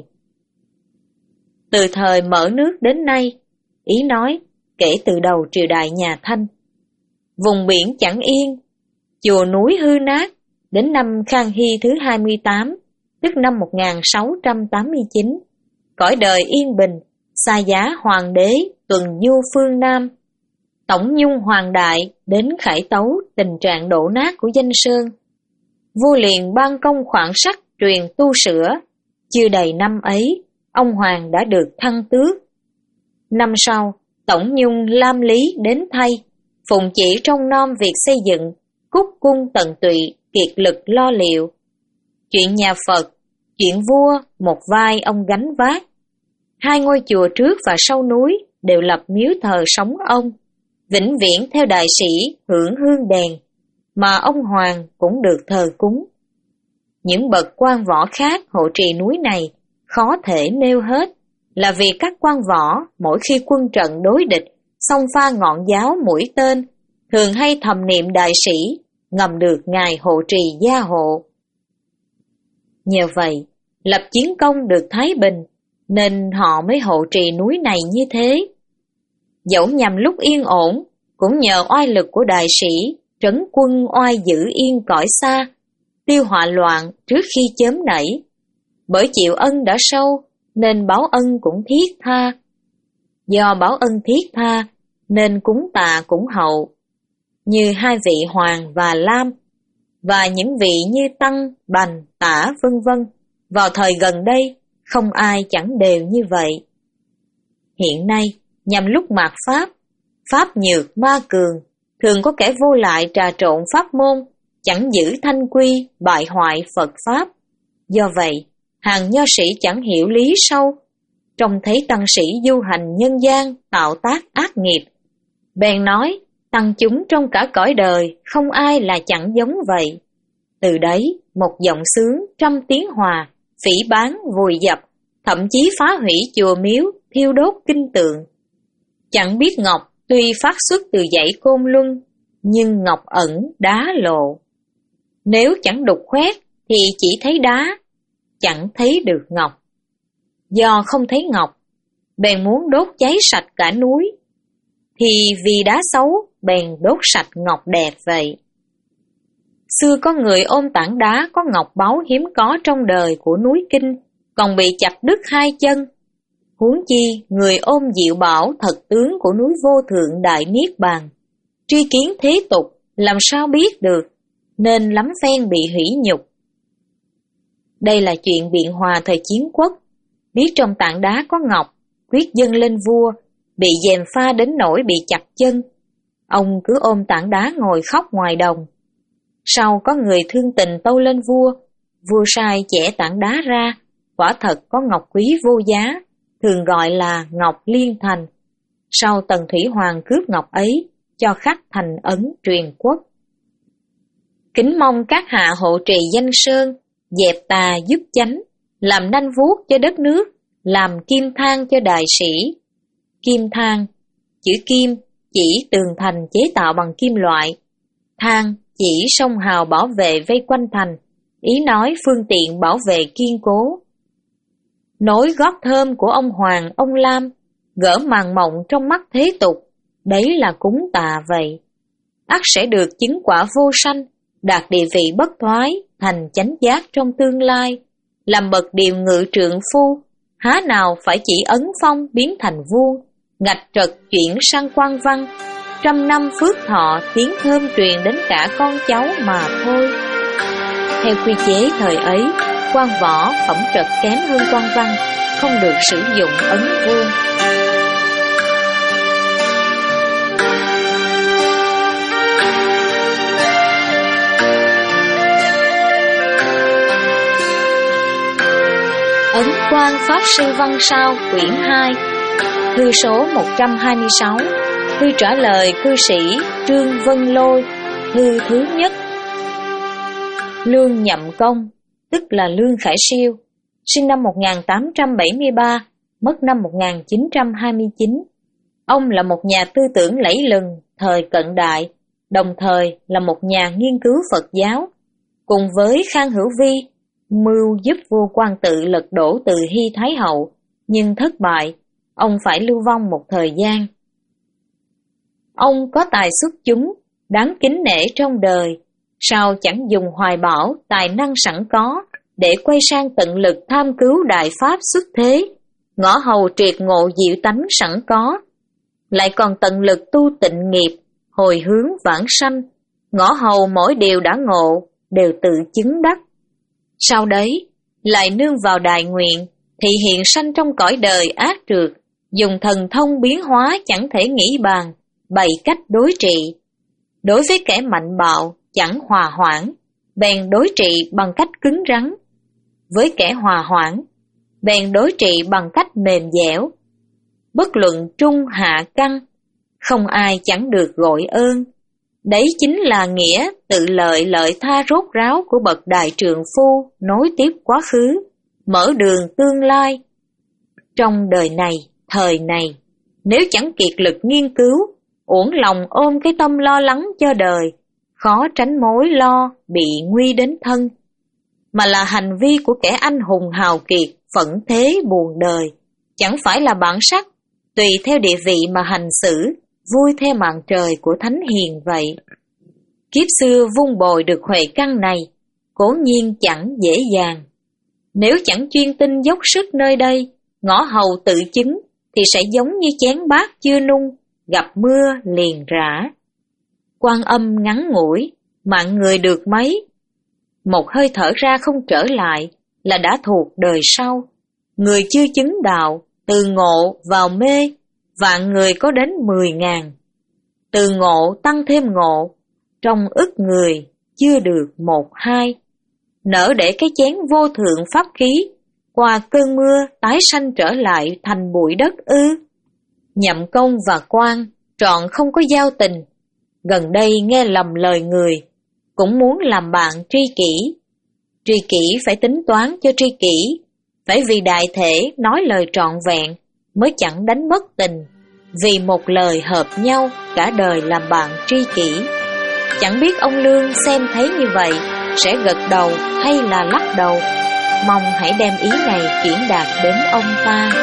Từ thời mở nước đến nay, ý nói, kể từ đầu triều đại nhà Thanh, vùng biển chẳng yên, chùa núi hư nát, đến năm Khang Hy thứ hai mươi tám, tức năm một nghìn sáu trăm tám mươi chín, cõi đời yên bình, xa giá hoàng đế tuần du phương Nam. Tổng Nhung hoàng đại đến khải tấu tình trạng đổ nát của danh sơn. Vua liền ban công khoản sắc truyền tu sửa, chưa đầy năm ấy, ông hoàng đã được thăng tước. Năm sau, Tổng Nhung lam lý đến thay, phụng chỉ trong nom việc xây dựng, cúc cung tận tụy, kiệt lực lo liệu. Chuyện nhà Phật, chuyện vua, một vai ông gánh vác. Hai ngôi chùa trước và sau núi đều lập miếu thờ sống ông, vĩnh viễn theo đại sĩ hưởng hương đèn, mà ông hoàng cũng được thờ cúng. Những bậc quan võ khác hộ trì núi này khó thể nêu hết, là vì các quan võ mỗi khi quân trận đối địch, xông pha ngọn giáo mũi tên, thường hay thầm niệm đại sĩ, ngầm được ngài hộ trì gia hộ. Nhờ vậy, lập chiến công được thái bình, nên họ mới hộ trì núi này như thế. Dẫu nhằm lúc yên ổn, cũng nhờ oai lực của đại sĩ, trấn quân oai giữ yên cõi xa, tiêu họa loạn trước khi chớm nảy. Bởi chịu ân đã sâu, nên báo ân cũng thiết tha. Do báo ân thiết tha, nên cúng tạ cũng hậu. Như hai vị Hoàng và Lam, và những vị như Tăng, Bành, Tả vân vân vào thời gần đây không ai chẳng đều như vậy. Hiện nay, nhằm lúc mạt Pháp, Pháp nhược ma cường, thường có kẻ vô lại trà trộn pháp môn, chẳng giữ thanh quy, bại hoại Phật Pháp. Do vậy, hàng nho sĩ chẳng hiểu lý sâu, trông thấy tăng sĩ du hành nhân gian, tạo tác ác nghiệp. Bèn nói, tăng chúng trong cả cõi đời, không ai là chẳng giống vậy. Từ đấy, một giọng sướng trăm tiếng hòa, phỉ báng vùi dập, thậm chí phá hủy chùa miếu, thiêu đốt kinh tượng. Chẳng biết ngọc tuy phát xuất từ dãy Côn Luân, nhưng ngọc ẩn đá lộ. Nếu chẳng đục khoét thì chỉ thấy đá, chẳng thấy được ngọc. Do không thấy ngọc, bèn muốn đốt cháy sạch cả núi, thì vì đá xấu bèn đốt sạch ngọc đẹp vậy. Xưa có người ôm tảng đá có ngọc báu hiếm có trong đời của núi Kinh, còn bị chặt đứt hai chân. Huống chi người ôm diệu bảo thật tướng của núi Vô Thượng Đại Niết Bàn. Tri kiến thế tục làm sao biết được, nên lắm phen bị hủy nhục. Đây là chuyện biện hòa thời Chiến Quốc. Biết trong tảng đá có ngọc, quyết dâng lên vua, bị gièm pha đến nỗi bị chặt chân. Ông cứ ôm tảng đá ngồi khóc ngoài đồng. Sau có người thương tình tâu lên vua, vua sai chẻ tảng đá ra, quả thật có ngọc quý vô giá, thường gọi là ngọc liên thành. Sau Tần Thủy Hoàng cướp ngọc ấy, cho khắc thành ấn truyền quốc. Kính mong các hạ hộ trì danh sơn, dẹp tà giúp chánh, làm nanh vuốt cho đất nước, làm kim thang cho đại sĩ. Kim thang, chữ kim chỉ tường thành chế tạo bằng kim loại, thang chỉ sông hào bảo vệ vây quanh thành, ý nói phương tiện bảo vệ kiên cố. Nối gót thơm của ông Hoàng, ông Lam, gỡ màn mộng trong mắt thế tục, đấy là cúng tạ vậy. Ắt sẽ được chứng quả vô sanh, đạt địa vị bất thoái, thành chánh giác trong tương lai, làm bậc điềm ngự trượng phu, há nào phải chỉ ấn phong biến thành vuông, ngạch trật chuyển sang quan văn, trăm năm phước thọ tiếng thơm truyền đến cả con cháu mà thôi. Theo quy chế thời ấy, quan võ phẩm trật kém hơn quan văn, không được sử dụng ấn vuông. Ấn Quang Pháp Sư Văn Sao quyển hai, thư số một trăm hai mươi sáu, thư trả lời cư sĩ Trương Vân Lôi, thư thứ nhất. Lương Nhậm Công, tức là Lương Khải Siêu, sinh năm một nghìn tám trăm bảy mươi ba, mất năm một nghìn chín trăm hai mươi chín. Ông là một nhà tư tưởng lẫy lừng thời cận đại, đồng thời là một nhà nghiên cứu Phật giáo. Cùng với Khang Hữu Vi, mưu giúp vua Quan Tự lật đổ Từ Hy Thái Hậu, nhưng thất bại, ông phải lưu vong một thời gian. Ông có tài xuất chúng, đáng kính nể trong đời, sao chẳng dùng hoài bão, tài năng sẵn có, để quay sang tận lực tham cứu đại pháp xuất thế, ngõ hầu triệt ngộ diệu tánh sẵn có, lại còn tận lực tu tịnh nghiệp, hồi hướng vãng sanh, ngõ hầu mỗi điều đã ngộ, đều tự chứng đắc. Sau đấy, lại nương vào đại nguyện, thị hiện sanh trong cõi đời ác trượt, dùng thần thông biến hóa chẳng thể nghĩ bàn, bày cách đối trị. Đối với kẻ mạnh bạo, chẳng hòa hoãn, bèn đối trị bằng cách cứng rắn. Với kẻ hòa hoãn, bèn đối trị bằng cách mềm dẻo. Bất luận trung hạ căn, không ai chẳng được gọi ơn. Đấy chính là nghĩa tự lợi lợi tha rốt ráo của bậc đại trượng phu nối tiếp quá khứ, mở đường tương lai. Trong đời này, thời này, nếu chẳng kiệt lực nghiên cứu, uổng lòng ôm cái tâm lo lắng cho đời, khó tránh mối lo bị nguy đến thân. Mà là hành vi của kẻ anh hùng hào kiệt, phẫn thế buồn đời, chẳng phải là bản sắc, tùy theo địa vị mà hành xử, vui theo mạng trời của thánh hiền vậy. Kiếp xưa vun bồi được huệ căn này, cố nhiên chẳng dễ dàng. Nếu chẳng chuyên tinh dốc sức nơi đây, ngõ hầu tự chứng, thì sẽ giống như chén bát chưa nung, gặp mưa liền rã. Quan âm ngắn ngủi, mạng người được mấy, một hơi thở ra không trở lại là đã thuộc đời sau. Người chưa chứng đạo, từ ngộ vào mê, vạn người có đến mười ngàn. Từ ngộ tăng thêm ngộ, trong ức người chưa được một hai. Nỡ để cái chén vô thượng pháp khí, qua cơn mưa tái sanh trở lại thành bụi đất ư? Nhậm Công và Quan trọn không có giao tình, gần đây nghe lầm lời người, cũng muốn làm bạn tri kỷ. Tri kỷ phải tính toán cho tri kỷ, phải vì đại thể nói lời trọn vẹn mới chẳng đánh mất tình, vì một lời hợp nhau cả đời làm bạn tri kỷ. Chẳng biết ông Lương xem thấy như vậy sẽ gật đầu hay là lắc đầu. Mong hãy đem ý này chuyển đạt đến ông ta.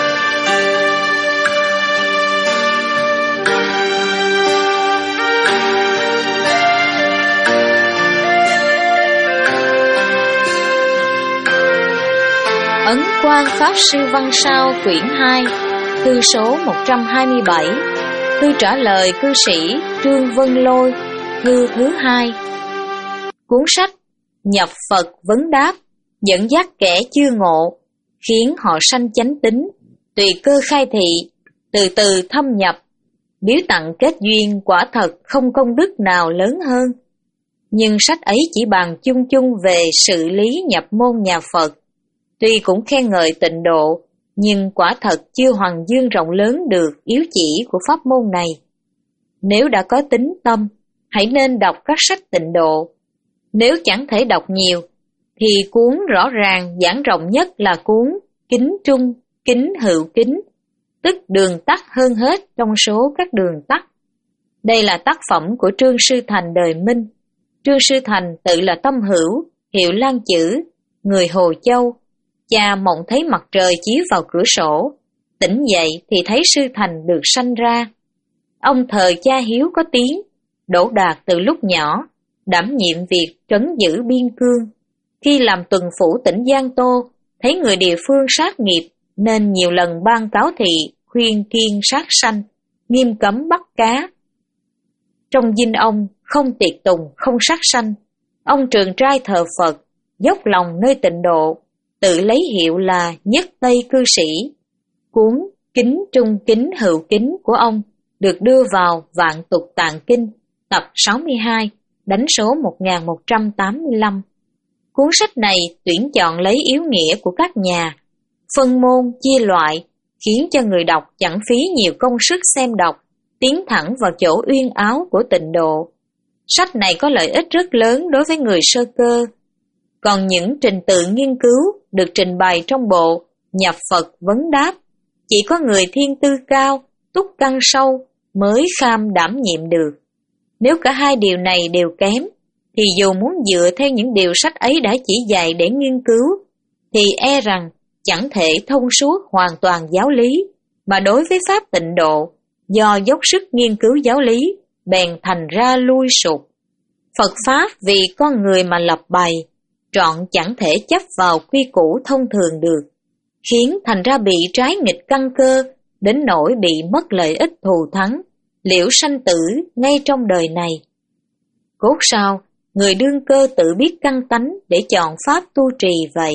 Ấn Quang Pháp Sư Văn Sao quyển hai, thư số một trăm hai mươi bảy, thư trả lời cư sĩ Trương Vân Lôi, thư thứ hai. Cuốn sách Nhập Phật Vấn Đáp dẫn dắt kẻ chưa ngộ, khiến họ sanh chánh tín, tùy cơ khai thị, từ từ thâm nhập. Biếu tặng kết duyên quả thật không công đức nào lớn hơn. Nhưng sách ấy chỉ bàn chung chung về sự lý nhập môn nhà Phật. Tuy cũng khen ngợi tịnh độ, nhưng quả thật chưa hoàng dương rộng lớn được yếu chỉ của pháp môn này. Nếu đã có tính tâm, hãy nên đọc các sách tịnh độ. Nếu chẳng thể đọc nhiều, thì cuốn rõ ràng giảng rộng nhất là cuốn Kính Trung, Kính Hữu Kính, tức đường tắt hơn hết trong số các đường tắt. Đây là tác phẩm của Trương Sư Thành đời Minh. Trương Sư Thành tự là Tâm Hữu, hiệu Lan Chữ, người Hồ Châu. Cha mộng thấy mặt trời chiếu vào cửa sổ, tỉnh dậy thì thấy Sư Thành được sanh ra. Ông thờ cha hiếu có tiếng, đỗ đạt từ lúc nhỏ, đảm nhiệm việc trấn giữ biên cương. Khi làm tuần phủ tỉnh Giang Tô, thấy người địa phương sát nghiệp, nên nhiều lần ban cáo thị khuyên kiêng sát sanh, nghiêm cấm bắt cá. Trong dinh ông không tiệc tùng, không sát sanh. Ông trường trai thờ Phật, dốc lòng nơi tịnh độ, tự lấy hiệu là Nhất Tây Cư Sĩ. Cuốn Kính Trung Kính Hữu Kính của ông được đưa vào Vạn Tục Tạng Kinh, tập sáu mươi hai, đánh số một nghìn một trăm tám mươi lăm. Cuốn sách này tuyển chọn lấy yếu nghĩa của các nhà, phân môn chia loại, khiến cho người đọc chẳng phí nhiều công sức xem đọc, tiến thẳng vào chỗ uyên áo của tịnh độ. Sách này có lợi ích rất lớn đối với người sơ cơ. Còn những trình tự nghiên cứu được trình bày trong bộ Nhập Phật Vấn Đáp, chỉ có người thiên tư cao, túc căn sâu mới kham đảm nhiệm được. Nếu cả hai điều này đều kém, thì dù muốn dựa theo những điều sách ấy đã chỉ dạy để nghiên cứu, thì e rằng chẳng thể thông suốt hoàn toàn giáo lý, mà đối với pháp tịnh độ, do dốc sức nghiên cứu giáo lý, bèn thành ra lui sụp. Phật Pháp vì con người mà lập bày, trọn chẳng thể chấp vào quy củ thông thường được, khiến thành ra bị trái nghịch căn cơ, đến nỗi bị mất lợi ích thù thắng, liễu sanh tử ngay trong đời này. Cốt sao, người đương cơ tự biết căn tánh để chọn pháp tu trì vậy.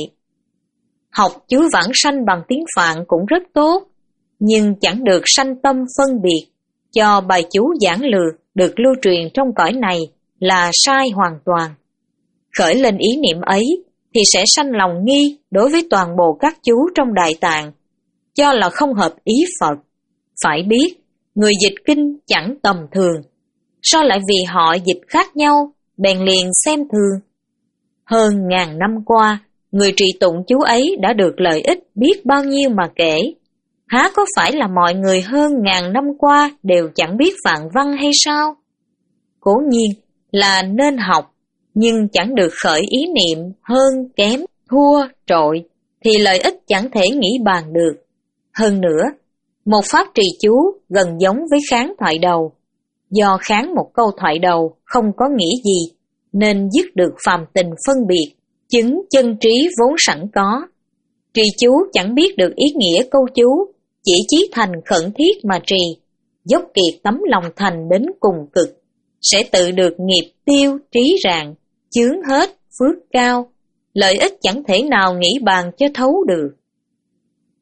Học chú vãng sanh bằng tiếng Phạn cũng rất tốt, nhưng chẳng được sanh tâm phân biệt, cho bài chú giảng lược được lưu truyền trong cõi này là sai hoàn toàn. Khởi lên ý niệm ấy thì sẽ sanh lòng nghi đối với toàn bộ các chú trong Đại Tạng, cho là không hợp ý Phật. Phải biết, người dịch kinh chẳng tầm thường, sao lại vì họ dịch khác nhau, bèn liền xem thường. Hơn ngàn năm qua, người trì tụng chú ấy đã được lợi ích biết bao nhiêu mà kể. Há có phải là mọi người hơn ngàn năm qua đều chẳng biết Phạn văn hay sao? Cố nhiên là nên học, nhưng chẳng được khởi ý niệm hơn, kém, thua, trội, thì lợi ích chẳng thể nghĩ bàn được. Hơn nữa, một pháp trì chú gần giống với kháng thoại đầu. Do kháng một câu thoại đầu không có nghĩa gì, nên dứt được phàm tình phân biệt, chứng chân trí vốn sẵn có. Trì chú chẳng biết được ý nghĩa câu chú, chỉ chí thành khẩn thiết mà trì, dốc kiệt tấm lòng thành đến cùng cực, sẽ tự được nghiệp tiêu trí rạng, chướng hết, phước cao, lợi ích chẳng thể nào nghĩ bàn cho thấu được.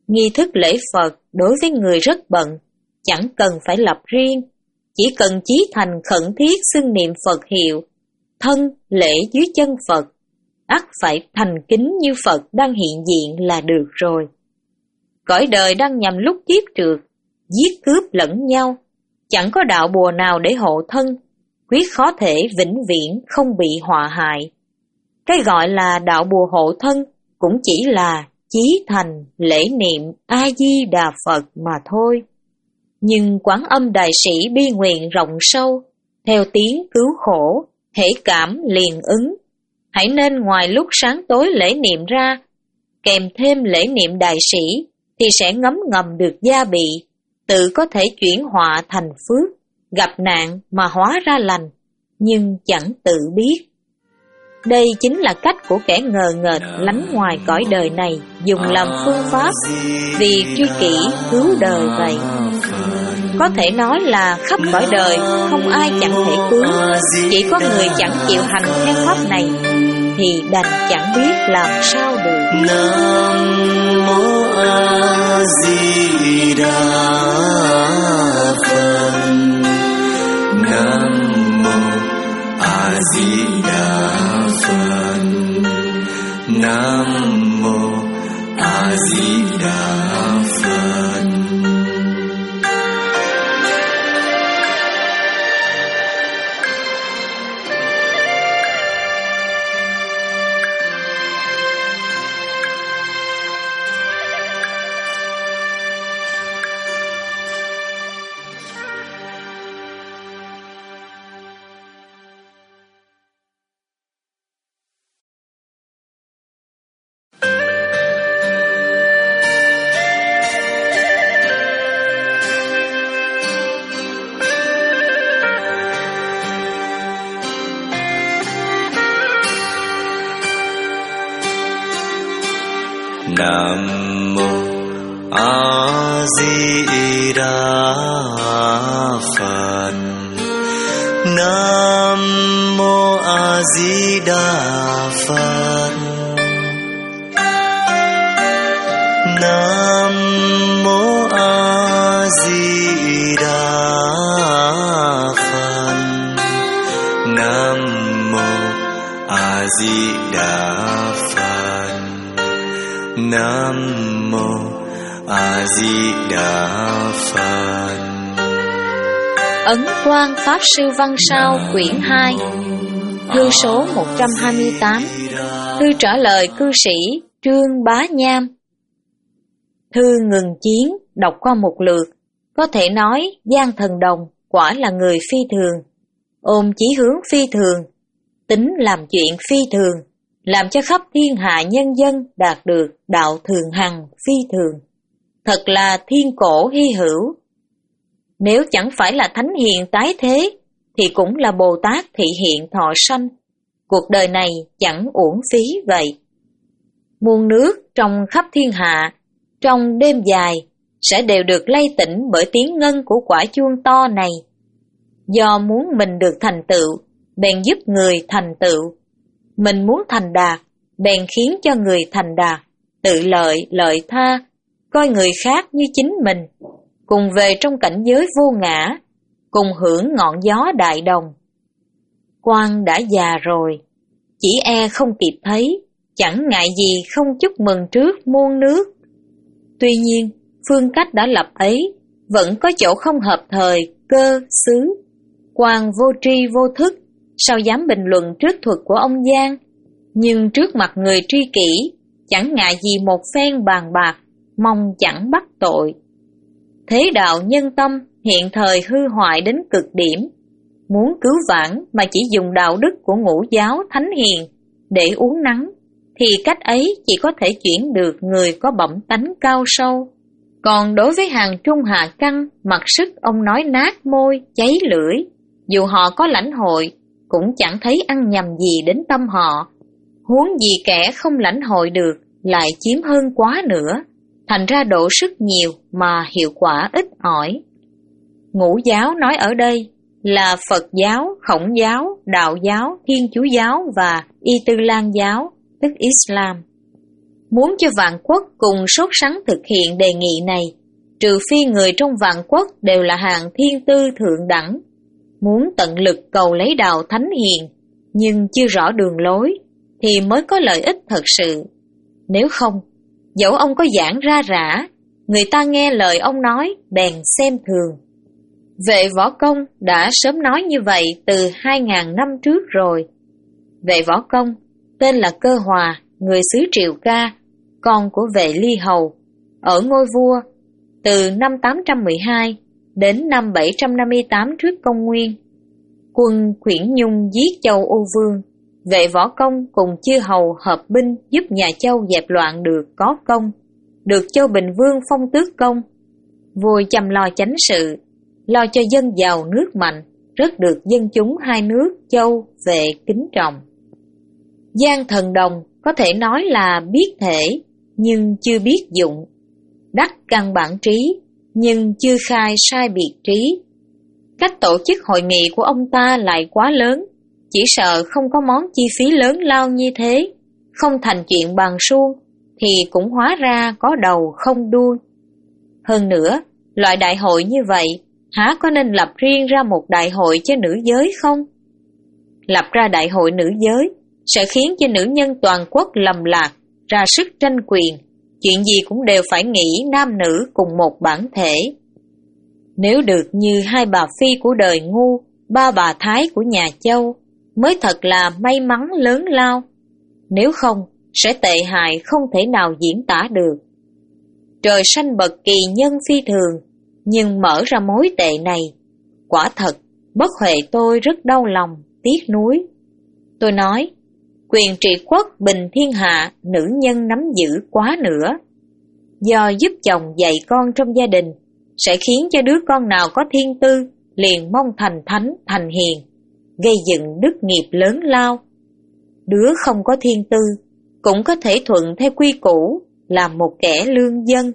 Nghi thức lễ Phật đối với người rất bận, chẳng cần phải lập riêng, chỉ cần chí thành khẩn thiết xưng niệm Phật hiệu, thân lễ dưới chân Phật, ắt phải thành kính như Phật đang hiện diện là được rồi. Cõi đời đang nhằm lúc kiếp trượt, giết cướp lẫn nhau, chẳng có đạo bùa nào để hộ thân, quyết khó thể vĩnh viễn không bị họa hại. Cái gọi là đạo bùa hộ thân cũng chỉ là chí thành lễ niệm A-di-đà Phật mà thôi. Nhưng Quán Âm Đại Sĩ bi nguyện rộng sâu, theo tiếng cứu khổ, hễ cảm liền ứng. Hãy nên ngoài lúc sáng tối lễ niệm ra, kèm thêm lễ niệm Đại Sĩ, thì sẽ ngấm ngầm được gia bị, tự có thể chuyển họa thành phước, gặp nạn mà hóa ra lành, nhưng chẳng tự biết. Đây chính là cách của kẻ ngờ nghệch lánh ngoài cõi đời này dùng làm phương pháp vì tri kỷ cứu đời vậy. Có thể nói là khắp cõi đời không ai chẳng thể cứu, chỉ có người chẳng chịu hành theo pháp này thì đành chẳng biết làm sao được.
Nam mô A Di Đà Phật. Nam mô A Di Đà Phật. Nam mô A Di Đà Phật. Nam mô A Di Đà Phật. Nam mô A Di Đà Phật. Nam mô A Di Đà Phật. Nam mô A Di Đà Phật. Nam mô A Di Đà Phật.
Ấn Quang Pháp Sư Văn Sao quyển hai, thư số một trăm hai mươi tám, thư trả lời cư sĩ Trương Bá Nham. Thư ngừng chiến đọc qua một lượt, có thể nói Giang Thần Đồng quả là người phi thường, ôm chí hướng phi thường, tính làm chuyện phi thường, làm cho khắp thiên hạ nhân dân đạt được đạo thường hằng phi thường. Thật là thiên cổ hy hữu. Nếu chẳng phải là thánh hiền tái thế, thì cũng là Bồ Tát thị hiện thọ sanh. Cuộc đời này chẳng uổng phí vậy. Muôn nước trong khắp thiên hạ, trong đêm dài, sẽ đều được lay tỉnh bởi tiếng ngân của quả chuông to này. Do muốn mình được thành tựu, bèn giúp người thành tựu. Mình muốn thành đạt, bèn khiến cho người thành đạt, tự lợi, lợi tha, coi người khác như chính mình, cùng về trong cảnh giới vô ngã, cùng hưởng ngọn gió đại đồng. Quan đã già rồi, chỉ e không kịp thấy, chẳng ngại gì không chúc mừng trước muôn nước. Tuy nhiên, phương cách đã lập ấy, vẫn có chỗ không hợp thời, cơ, xứ. Quan vô tri vô thức, sao dám bình luận trước thuật của ông Giang, nhưng trước mặt người tri kỷ, chẳng ngại gì một phen bàn bạc, mong chẳng bắt tội. Thế đạo nhân tâm hiện thời hư hoại đến cực điểm, muốn cứu vãn mà chỉ dùng đạo đức của ngũ giáo thánh hiền để uống nắng, thì cách ấy chỉ có thể chuyển được người có bẩm tánh cao sâu. Còn đối với hàng trung hạ căn, mặc sức ông nói nát môi, cháy lưỡi, dù họ có lãnh hội, cũng chẳng thấy ăn nhầm gì đến tâm họ. Huống gì kẻ không lãnh hội được, lại chiếm hơn quá nữa, thành ra độ sức nhiều mà hiệu quả ít ỏi. Ngũ giáo nói ở đây là Phật giáo, Khổng giáo, Đạo giáo, Thiên Chúa giáo và Y Tư Lan giáo, tức Islam. Muốn cho vạn quốc cùng sốt sắng thực hiện đề nghị này, trừ phi người trong vạn quốc đều là hạng thiên tư thượng đẳng, muốn tận lực cầu lấy đạo thánh hiền, nhưng chưa rõ đường lối, thì mới có lợi ích thật sự. Nếu không, dẫu ông có giảng ra rã, người ta nghe lời ông nói bèn xem thường. Vệ Võ Công đã sớm nói như vậy từ hai ngàn năm trước rồi. Vệ Võ Công, tên là Cơ Hòa, người xứ Triệu Ca, con của Vệ Ly Hầu, ở ngôi vua từ năm tám trăm mười hai đến năm bảy trăm năm mươi tám trước công nguyên. Quân Khuyển Nhung giết Châu Ô Vương, Vệ Võ Công cùng chư hầu hợp binh giúp nhà Châu dẹp loạn được có công, được Châu Bình Vương phong tước công. Vua chăm lo chánh sự, lo cho dân giàu nước mạnh, rất được dân chúng hai nước Châu Vệ kính trọng. Giang Thần Đồng có thể nói là biết thể, nhưng chưa biết dụng, đắc căn bản trí, nhưng chưa khai sai biệt trí. Cách tổ chức hội nghị của ông ta lại quá lớn, chỉ sợ không có món chi phí lớn lao như thế, không thành chuyện bàn suông, thì cũng hóa ra có đầu không đuôi. Hơn nữa, loại đại hội như vậy, há có nên lập riêng ra một đại hội cho nữ giới không? Lập ra đại hội nữ giới, sẽ khiến cho nữ nhân toàn quốc lầm lạc, ra sức tranh quyền, chuyện gì cũng đều phải nghĩ nam nữ cùng một bản thể. Nếu được như hai bà phi của đời ngu, ba bà thái của nhà Châu, mới thật là may mắn lớn lao. Nếu không, sẽ tệ hại không thể nào diễn tả được. Trời sanh bậc kỳ nhân phi thường, nhưng mở ra mối tệ này, quả thật, bất huệ tôi rất đau lòng, tiếc nuối. Tôi nói, quyền trị quốc bình thiên hạ, nữ nhân nắm giữ quá nữa. Do giúp chồng dạy con trong gia đình, sẽ khiến cho đứa con nào có thiên tư, liền mong thành thánh, thành hiền, gây dựng đức nghiệp lớn lao. Đứa không có thiên tư, cũng có thể thuận theo quy củ, làm một kẻ lương dân.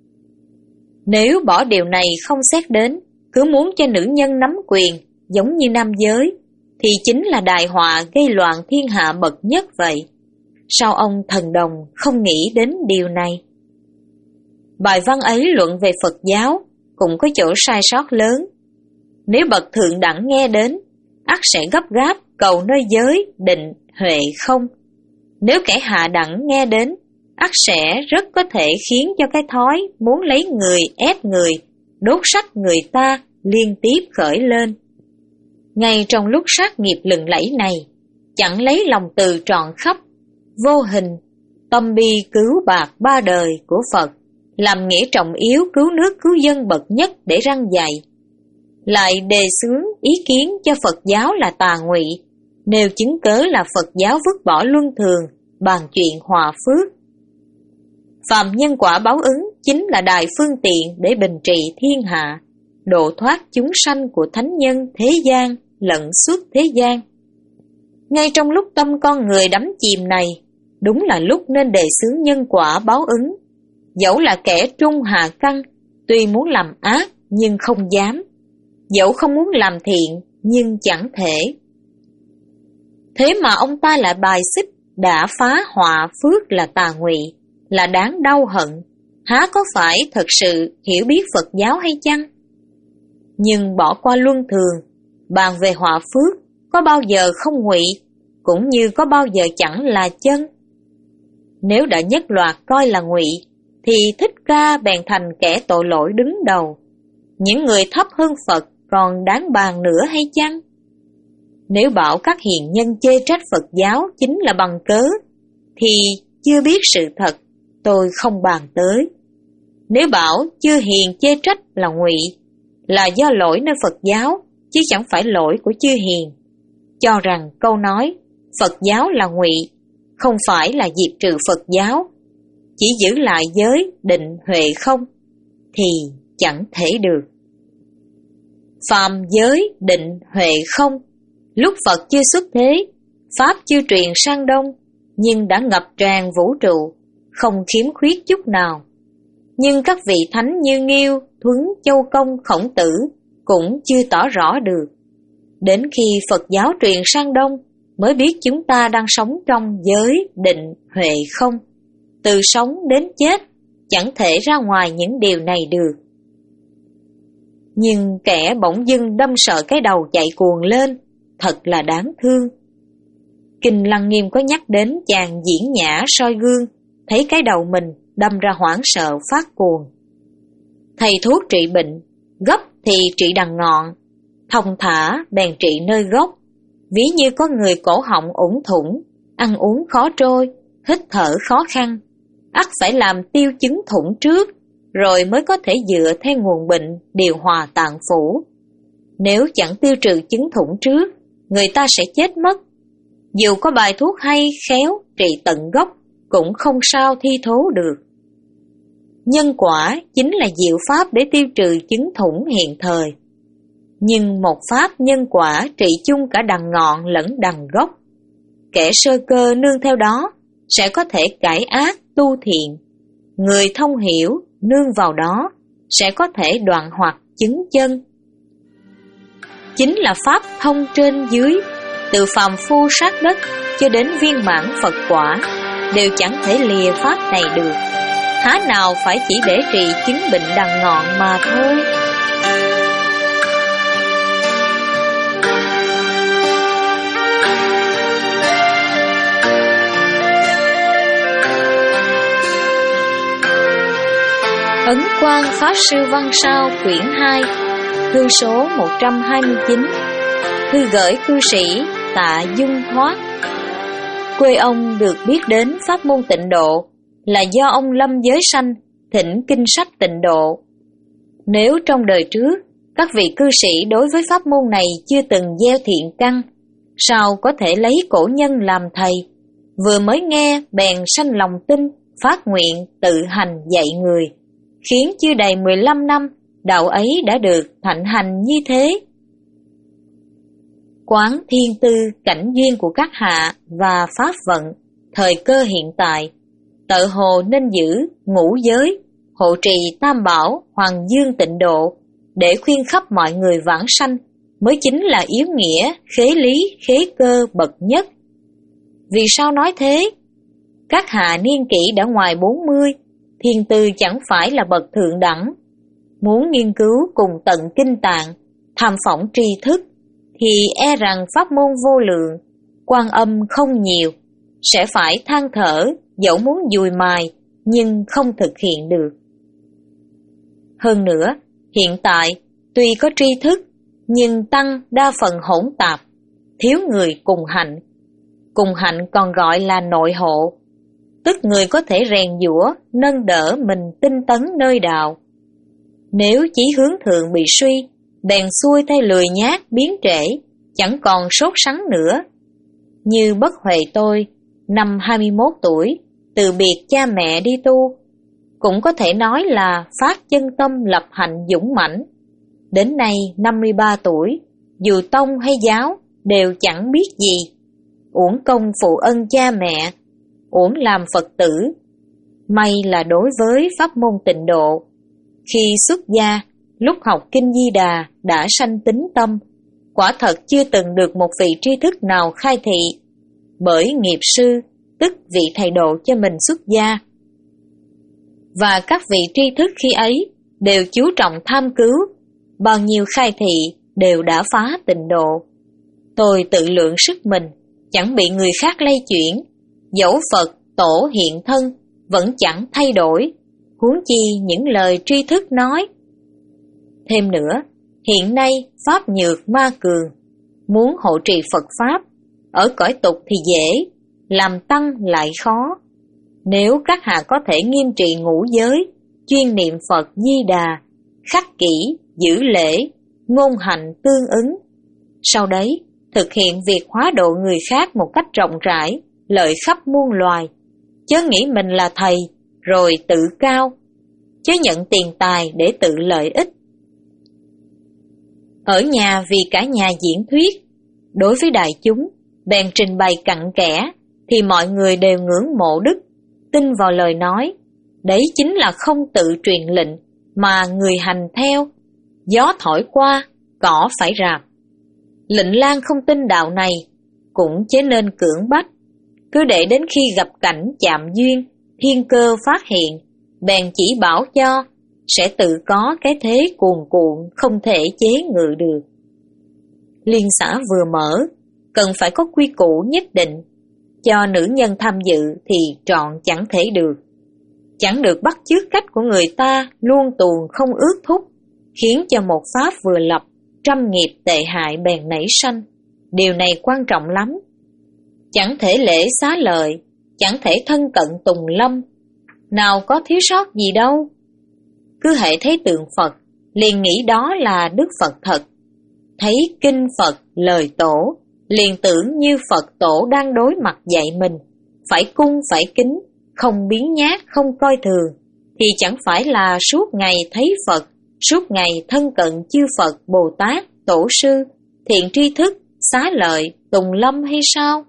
Nếu bỏ điều này không xét đến, cứ muốn cho nữ nhân nắm quyền, giống như nam giới, thì chính là đại họa gây loạn thiên hạ bậc nhất vậy. Sao ông Thần Đồng không nghĩ đến điều này? Bài văn ấy luận về Phật giáo cũng có chỗ sai sót lớn. Nếu bậc thượng đẳng nghe đến, ắt sẽ gấp gáp cầu nơi giới định huệ không. Nếu kẻ hạ đẳng nghe đến, ắt sẽ rất có thể khiến cho cái thói muốn lấy người ép người, đốt sách người ta liên tiếp khởi lên. Ngay trong lúc sát nghiệp lừng lẫy này, chẳng lấy lòng từ trọn khắp, vô hình, tâm bi cứu bạc ba đời của Phật, làm nghĩa trọng yếu cứu nước cứu dân bậc nhất để răng dạy. Lại đề xướng ý kiến cho Phật giáo là tà ngụy, nêu chứng cớ là Phật giáo vứt bỏ luân thường, bàn chuyện hòa phước. Phàm nhân quả báo ứng chính là đại phương tiện để bình trị thiên hạ, độ thoát chúng sanh của thánh nhân thế gian lẫn suốt thế gian. Ngay trong lúc tâm con người đắm chìm này, đúng là lúc nên đề xướng nhân quả báo ứng. Dẫu là kẻ trung hạ căn, tuy muốn làm ác nhưng không dám, dẫu không muốn làm thiện nhưng chẳng thể. Thế mà ông ta lại bài xích đã phá họa phước là tà ngụy, là đáng đau hận, há có phải thật sự hiểu biết Phật giáo hay chăng? Nhưng bỏ qua luân thường, bàn về họa phước, có bao giờ không ngụy, cũng như có bao giờ chẳng là chân. Nếu đã nhất loạt coi là ngụy, thì Thích Ca bèn thành kẻ tội lỗi đứng đầu. Những người thấp hơn Phật còn đáng bàn nữa hay chăng? Nếu bảo các hiền nhân chê trách Phật giáo chính là bằng cớ, thì chưa biết sự thật, tôi không bàn tới. Nếu bảo chưa hiền chê trách là ngụy, là do lỗi nơi Phật giáo, chứ chẳng phải lỗi của chư hiền. Cho rằng câu nói Phật giáo là ngụy không phải là diệt trừ Phật giáo, chỉ giữ lại giới định huệ không, thì chẳng thể được. Phàm giới định huệ không, lúc Phật chưa xuất thế, Pháp chưa truyền sang Đông, nhưng đã ngập tràn vũ trụ, không khiếm khuyết chút nào. Nhưng các vị thánh như Nghiêu, Thuấn, Châu Công, Khổng Tử cũng chưa tỏ rõ được. Đến khi Phật giáo truyền sang Đông, mới biết chúng ta đang sống trong giới định huệ không. từ sống đến chết, chẳng thể ra ngoài những điều này được. Nhưng kẻ bỗng dưng đâm sợ cái đầu chạy cuồng lên, thật là đáng thương. Kinh Lăng Nghiêm có nhắc đến chàng diễn nhã soi gương, thấy cái đầu mình đâm ra hoảng sợ phát cuồng. Thầy thuốc trị bệnh, gấp thì trị đằng ngọn, thong thả bèn trị nơi gốc. Ví như có người cổ họng ủng thủng, ăn uống khó trôi, hít thở khó khăn, ắt phải làm tiêu chứng thủng trước, rồi mới có thể dựa theo nguồn bệnh điều hòa tạng phủ. Nếu chẳng tiêu trừ chứng thủng trước, người ta sẽ chết mất. Dù có bài thuốc hay khéo trị tận gốc, cũng không sao thi thố được. Nhân quả chính là diệu pháp để tiêu trừ chứng thủng hiện thời. Nhưng một pháp nhân quả trị chung cả đằng ngọn lẫn đằng gốc. Kẻ sơ cơ nương theo đó sẽ có thể cải ác tu thiện. Người thông hiểu nương vào đó sẽ có thể đoạn hoặc chứng chân. Chính là pháp thông trên dưới, từ phàm phu sát đất cho đến viên mãn Phật quả, đều chẳng thể lìa pháp này được. Há nào phải chỉ để trị chứng bệnh đằng ngọn mà thôi. Ấn Quang Pháp Sư Văn Sao quyển hai, thư số một trăm hai mươi chín. Thư gửi cư sĩ Tạ Dung Thoát. Quê ông được biết đến pháp môn tịnh độ là do ông lâm giới sanh thỉnh kinh sách tịnh độ. Nếu trong đời trước các vị cư sĩ đối với pháp môn này chưa từng gieo thiện căn, sao có thể lấy cổ nhân làm thầy, vừa mới nghe bèn sanh lòng tin, phát nguyện tự hành dạy người, khiến chưa đầy mười lăm năm đạo ấy đã được thạnh hành như thế. Quán thiên tư cảnh duyên của các hạ và pháp vận thời cơ hiện tại, tự hồ nên giữ ngũ giới, hộ trì tam bảo, hoàng dương tịnh độ để khuyên khắp mọi người vãng sanh, mới chính là yếu nghĩa, khế lý, khế cơ bậc nhất. Vì sao nói thế? Các hạ niên kỷ đã ngoài bốn mươi, thiên tư chẳng phải là bậc thượng đẳng. Muốn nghiên cứu cùng tận kinh tạng, tham phỏng tri thức, thì e rằng pháp môn vô lượng, quan âm không nhiều, sẽ phải than thở, dẫu muốn dùi mài, nhưng không thực hiện được. Hơn nữa, hiện tại, tuy có tri thức, nhưng tăng đa phần hỗn tạp, thiếu người cùng hạnh. Cùng hạnh còn gọi là nội hộ, tức người có thể rèn giũa, nâng đỡ mình tinh tấn nơi đạo. Nếu chí hướng thượng bị suy, bèn xuôi theo lười nhác biến trễ, chẳng còn sốt sắng nữa. Như Bất Huệ tôi, năm hai mươi mốt tuổi, từ biệt cha mẹ đi tu, cũng có thể nói là phát chân tâm lập hạnh dũng mãnh. Đến nay năm mươi ba tuổi, dù tông hay giáo đều chẳng biết gì, uổng công phụ ân cha mẹ, uổng làm Phật tử. May là đối với pháp môn tịnh độ, khi xuất gia, lúc học Kinh Di Đà đã sanh tín tâm, quả thật chưa từng được một vị tri thức nào khai thị, bởi nghiệp sư, tức vị thầy độ cho mình xuất gia. Và các vị tri thức khi ấy đều chú trọng tham cứu, bao nhiêu khai thị đều đã phá tịnh độ. Tôi tự lượng sức mình, chẳng bị người khác lay chuyển, dẫu Phật tổ hiện thân vẫn chẳng thay đổi, huống chi những lời tri thức nói. Thêm nữa, hiện nay pháp nhược ma cường, muốn hộ trì Phật Pháp, ở cõi tục thì dễ, làm tăng lại khó. Nếu các hạ có thể nghiêm trị ngũ giới, chuyên niệm Phật Di Đà, khắc kỷ, giữ lễ, ngôn hành tương ứng, sau đấy thực hiện việc hóa độ người khác một cách rộng rãi, lợi khắp muôn loài, chớ nghĩ mình là thầy, rồi tự cao, chớ nhận tiền tài để tự lợi ích. Ở nhà vì cả nhà diễn thuyết, đối với đại chúng, bèn trình bày cặn kẽ, thì mọi người đều ngưỡng mộ đức, tin vào lời nói. Đấy chính là không tự truyền lệnh, mà người hành theo. Gió thổi qua, cỏ phải rạp. Lệnh Lang không tin đạo này, cũng chớ nên cưỡng bách. Cứ để đến khi gặp cảnh chạm duyên, thiên cơ phát hiện, bèn chỉ bảo cho, sẽ tự có cái thế cuồn cuộn không thể chế ngự được. Liên xã vừa mở, cần phải có quy củ nhất định, cho nữ nhân tham dự thì trọn chẳng thể được. Chẳng được bắt chước cách của người ta luôn tuồng không ước thúc, khiến cho một pháp vừa lập, trăm nghiệp tệ hại bèn nảy sanh. Điều này quan trọng lắm. Chẳng thể lễ xá lợi, chẳng thể thân cận tùng lâm, nào có thiếu sót gì đâu. Cứ hễ thấy tượng Phật, liền nghĩ đó là Đức Phật thật. Thấy kinh Phật, lời tổ, liền tưởng như Phật tổ đang đối mặt dạy mình, phải cung phải kính, không biến nhát, không coi thường, thì chẳng phải là suốt ngày thấy Phật, suốt ngày thân cận chư Phật, Bồ Tát, Tổ sư, thiện tri thức, xá lợi, tùng lâm hay sao?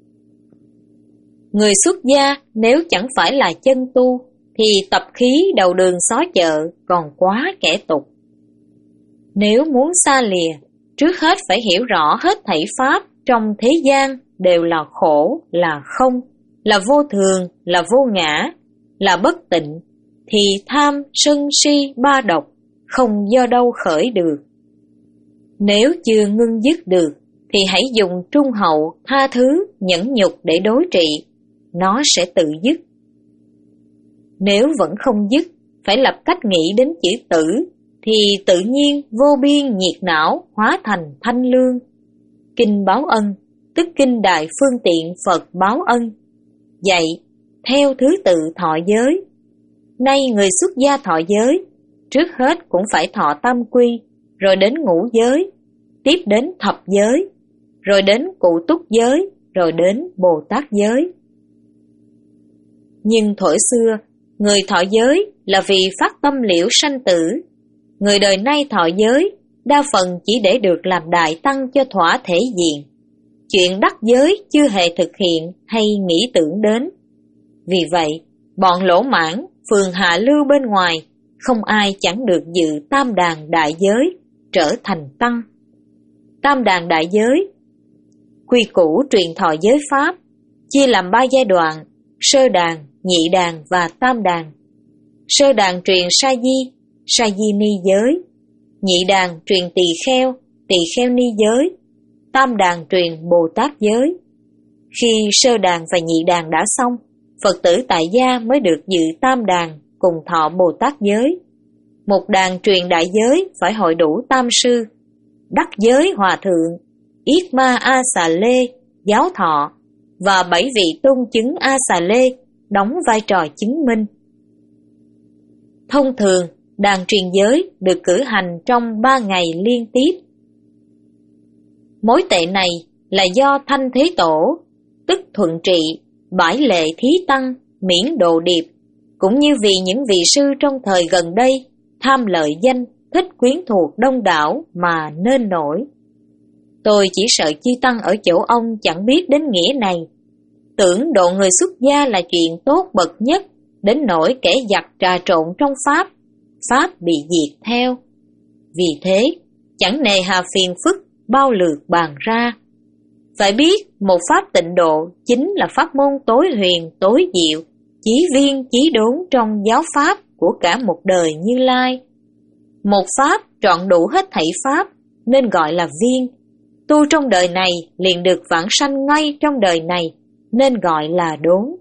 Người xuất gia nếu chẳng phải là chân tu, thì tập khí đầu đường xó chợ còn quá kẻ tục. Nếu muốn xa lìa, trước hết phải hiểu rõ hết thảy pháp trong thế gian đều là khổ, là không, là vô thường, là vô ngã, là bất tịnh, thì tham, sân, si, ba độc không do đâu khởi được. Nếu chưa ngưng dứt được, thì hãy dùng trung hậu, tha thứ, nhẫn nhục để đối trị, nó sẽ tự dứt. Nếu vẫn không dứt, phải lập cách nghĩ đến chữ tử, thì tự nhiên vô biên nhiệt não hóa thành thanh lương. Kinh báo ân, tức kinh đại phương tiện Phật báo ân, dạy theo thứ tự thọ giới. Nay người xuất gia thọ giới, trước hết cũng phải thọ tam quy, rồi đến ngũ giới, tiếp đến thập giới, rồi đến cụ túc giới, rồi đến Bồ Tát giới. Nhưng thuở xưa, người thọ giới là vì phát tâm liễu sanh tử. Người đời nay thọ giới, đa phần chỉ để được làm đại tăng cho thỏa thể diện. Chuyện đắc giới chưa hề thực hiện hay nghĩ tưởng đến. Vì vậy, bọn lỗ mãn, phường hạ lưu bên ngoài, không ai chẳng được dự tam đàn đại giới, trở thành tăng. Tam đàn đại giới, quy củ truyền thọ giới pháp, chia làm ba giai đoạn: sơ đàn, nhị đàn và tam đàn. Sơ đàn truyền sa di, sa di ni giới. Nhị đàn truyền tỳ kheo, tỳ kheo ni giới. Tam đàn truyền Bồ Tát giới. Khi sơ đàn và nhị đàn đã xong, Phật tử tại gia mới được dự tam đàn cùng thọ Bồ Tát giới. Một đàn truyền đại giới phải hội đủ tam sư, đắc giới hòa thượng, Yết Ma A Xà Lê, giáo thọ, và bảy vị tôn chứng A Xà Lê đóng vai trò chứng minh. Thông thường, đàn truyền giới được cử hành trong ba ngày liên tiếp. Mối tệ này là do Thanh Thế Tổ, tức Thuận Trị, Bãi Lệ Thí Tăng, Miễn Độ Điệp, cũng như vì những vị sư trong thời gần đây tham lợi danh, thích quyến thuộc đông đảo mà nên nổi. Tôi chỉ sợ chư tăng ở chỗ ông chẳng biết đến nghĩa này, tưởng độ người xuất gia là chuyện tốt bậc nhất, đến nỗi kẻ giặc trà trộn trong pháp, pháp bị diệt theo. Vì thế, chẳng nề hà phiền phức bao lượt bàn ra. Phải biết, một pháp tịnh độ chính là pháp môn tối huyền, tối diệu, chí viên, chí đốn trong giáo pháp của cả một đời Như Lai. Một pháp trọn đủ hết thảy pháp nên gọi là viên. Tu trong đời này liền được vãng sanh ngay trong đời này nên gọi là đốn.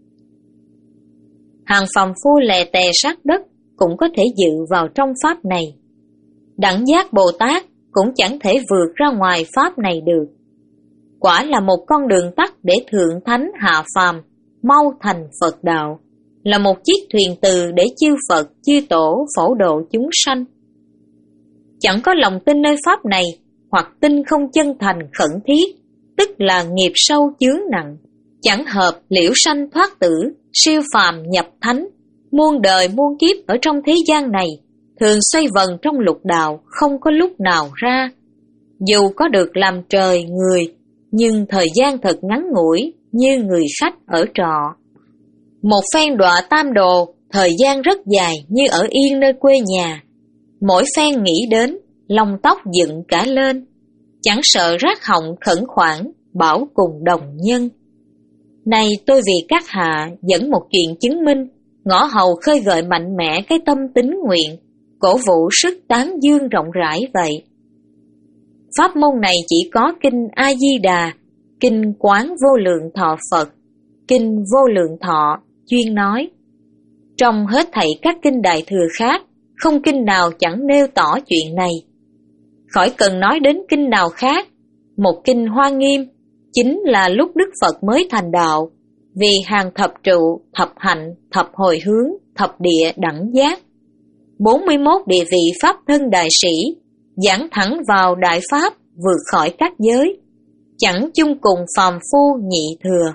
Hàng phàm phu lè tè sát đất cũng có thể dự vào trong pháp này. Đẳng giác Bồ Tát cũng chẳng thể vượt ra ngoài pháp này được. Quả là một con đường tắt để thượng thánh hạ phàm, mau thành Phật đạo, là một chiếc thuyền từ để chư Phật, chư Tổ phổ độ chúng sanh. Chẳng có lòng tin nơi pháp này, hoặc tin không chân thành khẩn thiết, tức là nghiệp sâu chướng nặng, chẳng hợp liễu sanh thoát tử, siêu phàm nhập thánh, muôn đời muôn kiếp ở trong thế gian này, thường xoay vần trong lục đạo, không có lúc nào ra. Dù có được làm trời người, nhưng thời gian thật ngắn ngủi, như người khách ở trọ. Một phen đọa tam đồ, thời gian rất dài như ở yên nơi quê nhà. Mỗi phen nghĩ đến, lòng tóc dựng cả lên, chẳng sợ rát họng khẩn khoản, bảo cùng đồng nhân. Nay tôi vì các hạ dẫn một chuyện chứng minh, ngõ hầu khơi gợi mạnh mẽ cái tâm tín nguyện, cổ vũ sức tán dương rộng rãi vậy. Pháp môn này chỉ có kinh A-di-đà, kinh Quán Vô Lượng Thọ Phật, kinh Vô Lượng Thọ chuyên nói. Trong hết thảy các kinh Đại Thừa khác, không kinh nào chẳng nêu tỏ chuyện này. Khỏi cần nói đến kinh nào khác, một kinh Hoa Nghiêm chính là lúc Đức Phật mới thành đạo, vì hàng thập trụ, thập hạnh, thập hồi hướng, thập địa đẳng giác, bốn mươi mốt địa vị Pháp thân đại sĩ, giảng thẳng vào đại Pháp, vượt khỏi các giới, chẳng chung cùng phàm phu nhị thừa.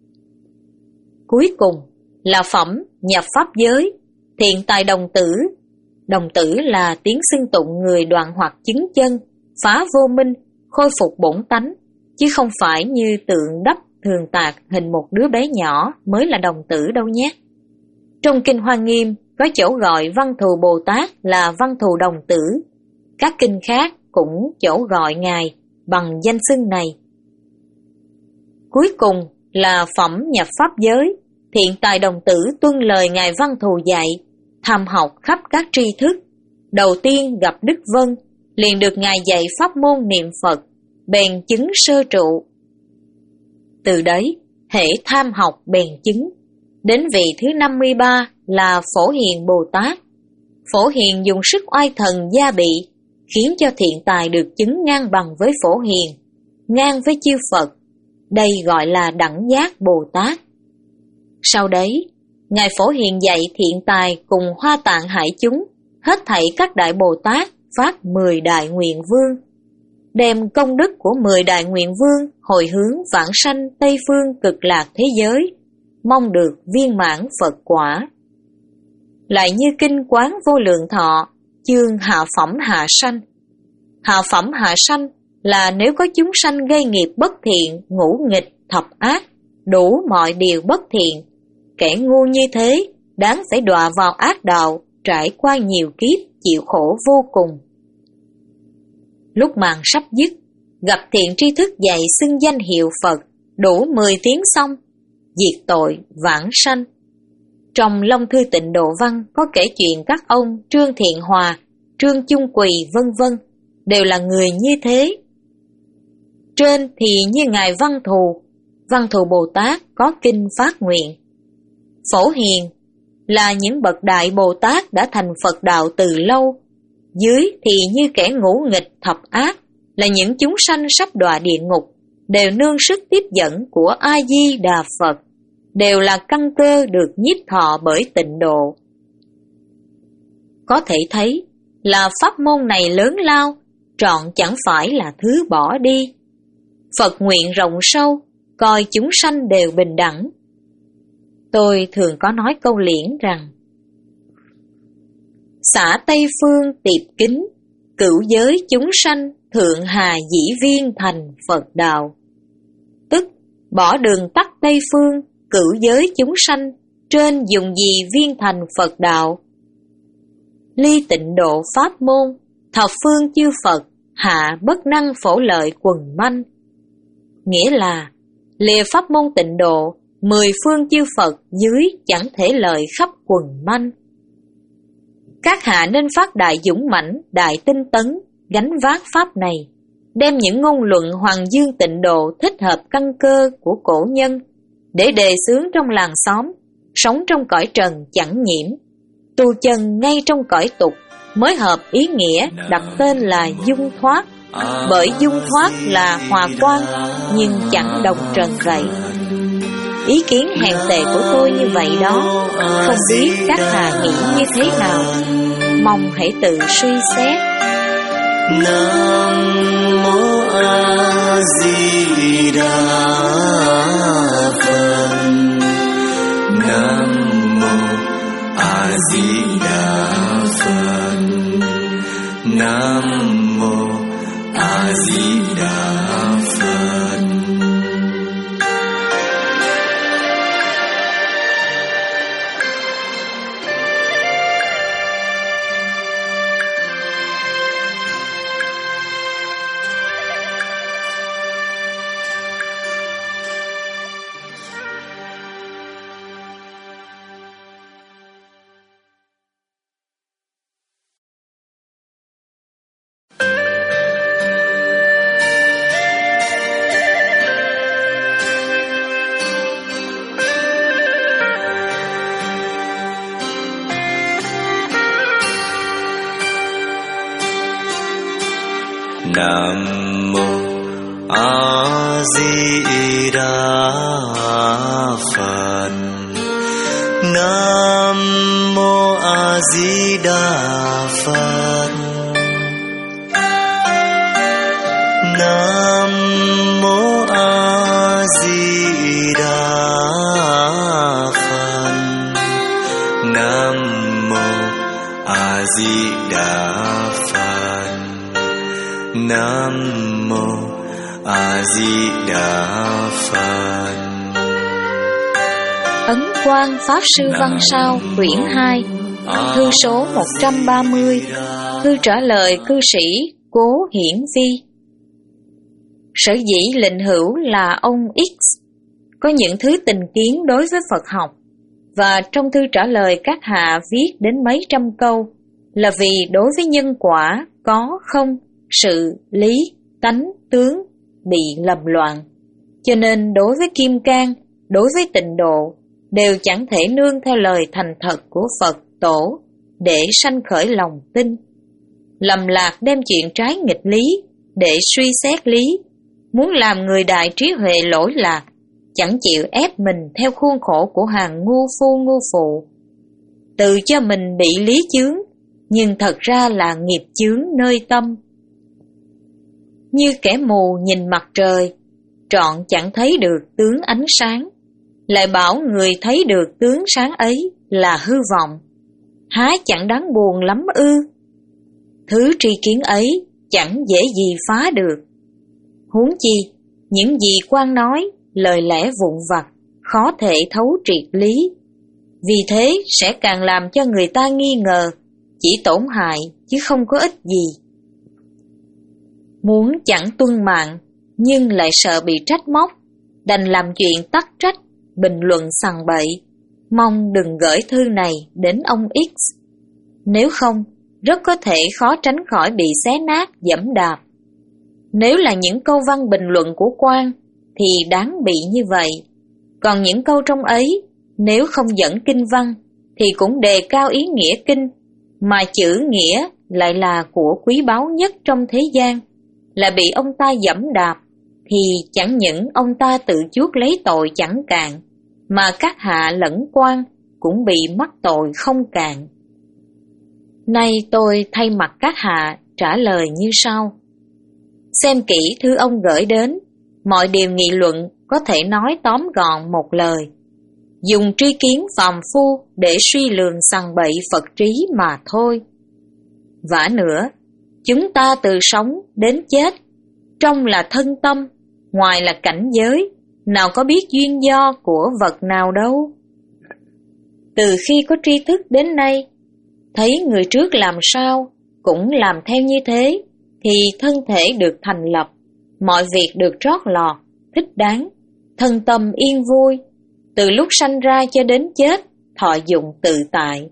Cuối cùng là phẩm nhập Pháp giới, thiện tài đồng tử. Đồng tử là tiếng xưng tụng người đoạn hoặc chứng chân, phá vô minh, khôi phục bổn tánh, chứ không phải như tượng đắp thường tạc hình một đứa bé nhỏ mới là đồng tử đâu nhé. Trong kinh Hoa Nghiêm có chỗ gọi Văn Thù Bồ Tát là Văn Thù Đồng Tử, các kinh khác cũng chỗ gọi Ngài bằng danh xưng này. Cuối cùng là phẩm nhập Pháp giới, thiện tài đồng tử tuân lời Ngài Văn Thù dạy, tham học khắp các tri thức. Đầu tiên gặp Đức Vân, liền được Ngài dạy pháp môn niệm Phật, bèn chứng sơ trụ. Từ đấy, hễ tham học bèn chứng. Đến vị thứ năm mươi ba là Phổ Hiền Bồ Tát. Phổ Hiền dùng sức oai thần gia bị, khiến cho thiện tài được chứng ngang bằng với Phổ Hiền, ngang với chư Phật. Đây gọi là đẳng giác Bồ Tát. Sau đấy, Ngài Phổ Hiền dạy thiện tài cùng Hoa Tạng hải chúng, hết thảy các đại Bồ Tát phát mười đại nguyện vương, đem công đức của mười đại nguyện vương hồi hướng vãng sanh Tây phương cực lạc thế giới, mong được viên mãn Phật quả. Lại như kinh Quán Vô Lượng Thọ, chương hạ phẩm hạ sanh. Hạ phẩm hạ sanh là nếu có chúng sanh gây nghiệp bất thiện, ngũ nghịch, thập ác, đủ mọi điều bất thiện, kẻ ngu như thế đáng phải đọa vào ác đạo, trải qua nhiều kiếp chịu khổ vô cùng. Lúc màn sắp dứt, gặp thiện tri thức dạy xưng danh hiệu Phật, đủ mười tiếng xong, diệt tội vãng sanh. Trong Long Thư Tịnh Độ Văn có kể chuyện các ông Trương Thiện Hòa, Trương Chung Quỳ vân vân đều là người như thế. Trên thì như Ngài Văn Thù, Văn Thù Bồ Tát có kinh phát nguyện. Phổ Hiền là những bậc đại Bồ Tát đã thành Phật đạo từ lâu. Dưới thì như kẻ ngũ nghịch thập ác, là những chúng sanh sắp đọa địa ngục, đều nương sức tiếp dẫn của A-di-đà Phật, đều là căn cơ được nhiếp thọ bởi tịnh độ. Có thể thấy là pháp môn này lớn lao, trọn chẳng phải là thứ bỏ đi. Phật nguyện rộng sâu, coi chúng sanh đều bình đẳng. Tôi thường có nói câu liễn rằng: xả Tây phương tiệp kính, cửu giới chúng sanh thượng hà dĩ viên thành Phật đạo. Tức bỏ đường tắt Tây phương, cửu giới chúng sanh trên dùng gì viên thành Phật đạo. Ly tịnh độ pháp môn, thập phương chư Phật hạ bất năng phổ lợi quần manh. Nghĩa là lìa pháp môn tịnh độ, mười phương chư Phật dưới chẳng thể lợi khắp quần manh. Các hạ nên phát đại dũng mãnh, đại tinh tấn, gánh vác pháp này, đem những ngôn luận hoàng dương tịnh độ thích hợp căn cơ của cổ nhân, để đề xướng trong làng xóm, sống trong cõi trần chẳng nhiễm, tu chân ngay trong cõi tục, mới hợp ý nghĩa đặt tên là dung thoát, bởi dung thoát là hòa quang, nhưng chẳng đồng trần vậy. Ý kiến hèn tệ của tôi như vậy đó, không biết các hạ nghĩ như thế nào, mong hãy tự suy xét.
Nam mô A Di Đà Phật. Nam mô A Di Đà Phật. Nam mô A Di Đà Phật. Nam mô A Di Đà Phật. Nam mô A Di Đà Phật. Nam mô A Di Đà Phật. Nam mô A Di Đà Phật. Nam mô A Di Đà Phật.
Ấn Quang Pháp Sư Văn Sao quyển hai, thư số một trăm ba mươi, thư trả lời cư sĩ Cố Hiển Vi. Sở dĩ lệnh hữu là ông X có những thứ tình kiến đối với Phật học, và trong thư trả lời các hạ viết đến mấy trăm câu, là vì đối với nhân quả có không, sự, lý, tánh, tướng bị lầm loạn. Cho nên đối với Kim Cang, đối với Tịnh Độ, đều chẳng thể nương theo lời thành thật của Phật Tổ để sanh khởi lòng tin. Lầm lạc đem chuyện trái nghịch lý để suy xét lý, muốn làm người đại trí huệ lỗi lạc, chẳng chịu ép mình theo khuôn khổ của hàng ngu phu ngu phụ, tự cho mình bị lý chướng, nhưng thật ra là nghiệp chướng nơi tâm. Như kẻ mù nhìn mặt trời, trọn chẳng thấy được tướng ánh sáng, lại bảo người thấy được tướng sáng ấy là hư vọng, há chẳng đáng buồn lắm ư? Thứ tri kiến ấy chẳng dễ gì phá được. Huống chi, những gì quan nói, lời lẽ vụn vặt, khó thể thấu triệt lý. Vì thế sẽ càng làm cho người ta nghi ngờ, chỉ tổn hại chứ không có ích gì. Muốn chẳng tuân mạng, nhưng lại sợ bị trách móc, đành làm chuyện tắc trách, bình luận sằng bậy. Mong đừng gửi thư này đến ông X. Nếu không, rất có thể khó tránh khỏi bị xé nát, giẫm đạp. Nếu là những câu văn bình luận của quan, thì đáng bị như vậy. Còn những câu trong ấy, nếu không dẫn kinh văn, thì cũng đề cao ý nghĩa kinh, mà chữ nghĩa lại là của quý báu nhất trong thế gian, là bị ông ta giẫm đạp, thì chẳng những ông ta tự chuốc lấy tội chẳng cạn, mà các hạ lẫn quan cũng bị mắc tội không cạn. Nay tôi thay mặt các hạ trả lời như sau. Xem kỹ thư ông gửi đến, mọi điều nghị luận có thể nói tóm gọn một lời. Dùng tri kiến phàm phu để suy lường sằng bậy Phật trí mà thôi. Vả nữa, chúng ta từ sống đến chết, trong là thân tâm, ngoài là cảnh giới, nào có biết duyên do của vật nào đâu. Từ khi có tri thức đến nay, thấy người trước làm sao, cũng làm theo như thế, thì thân thể được thành lập, mọi việc được trót lọt, thích đáng, thân tâm yên vui, từ lúc sanh ra cho đến chết, thọ dụng tự tại.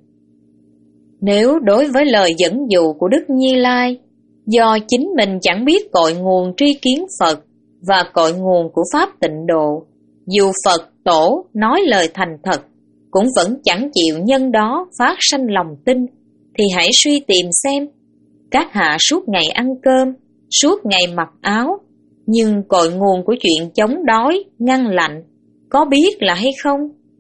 Nếu đối với lời dẫn dụ của Đức Như Lai, do chính mình chẳng biết cội nguồn tri kiến Phật và cội nguồn của Pháp Tịnh Độ, dù Phật Tổ nói lời thành thật, cũng vẫn chẳng chịu nhân đó phát sanh lòng tin, thì hãy suy tìm xem. Các hạ suốt ngày ăn cơm, suốt ngày mặc áo, nhưng cội nguồn của chuyện chống đói, ngăn lạnh, có biết là hay không?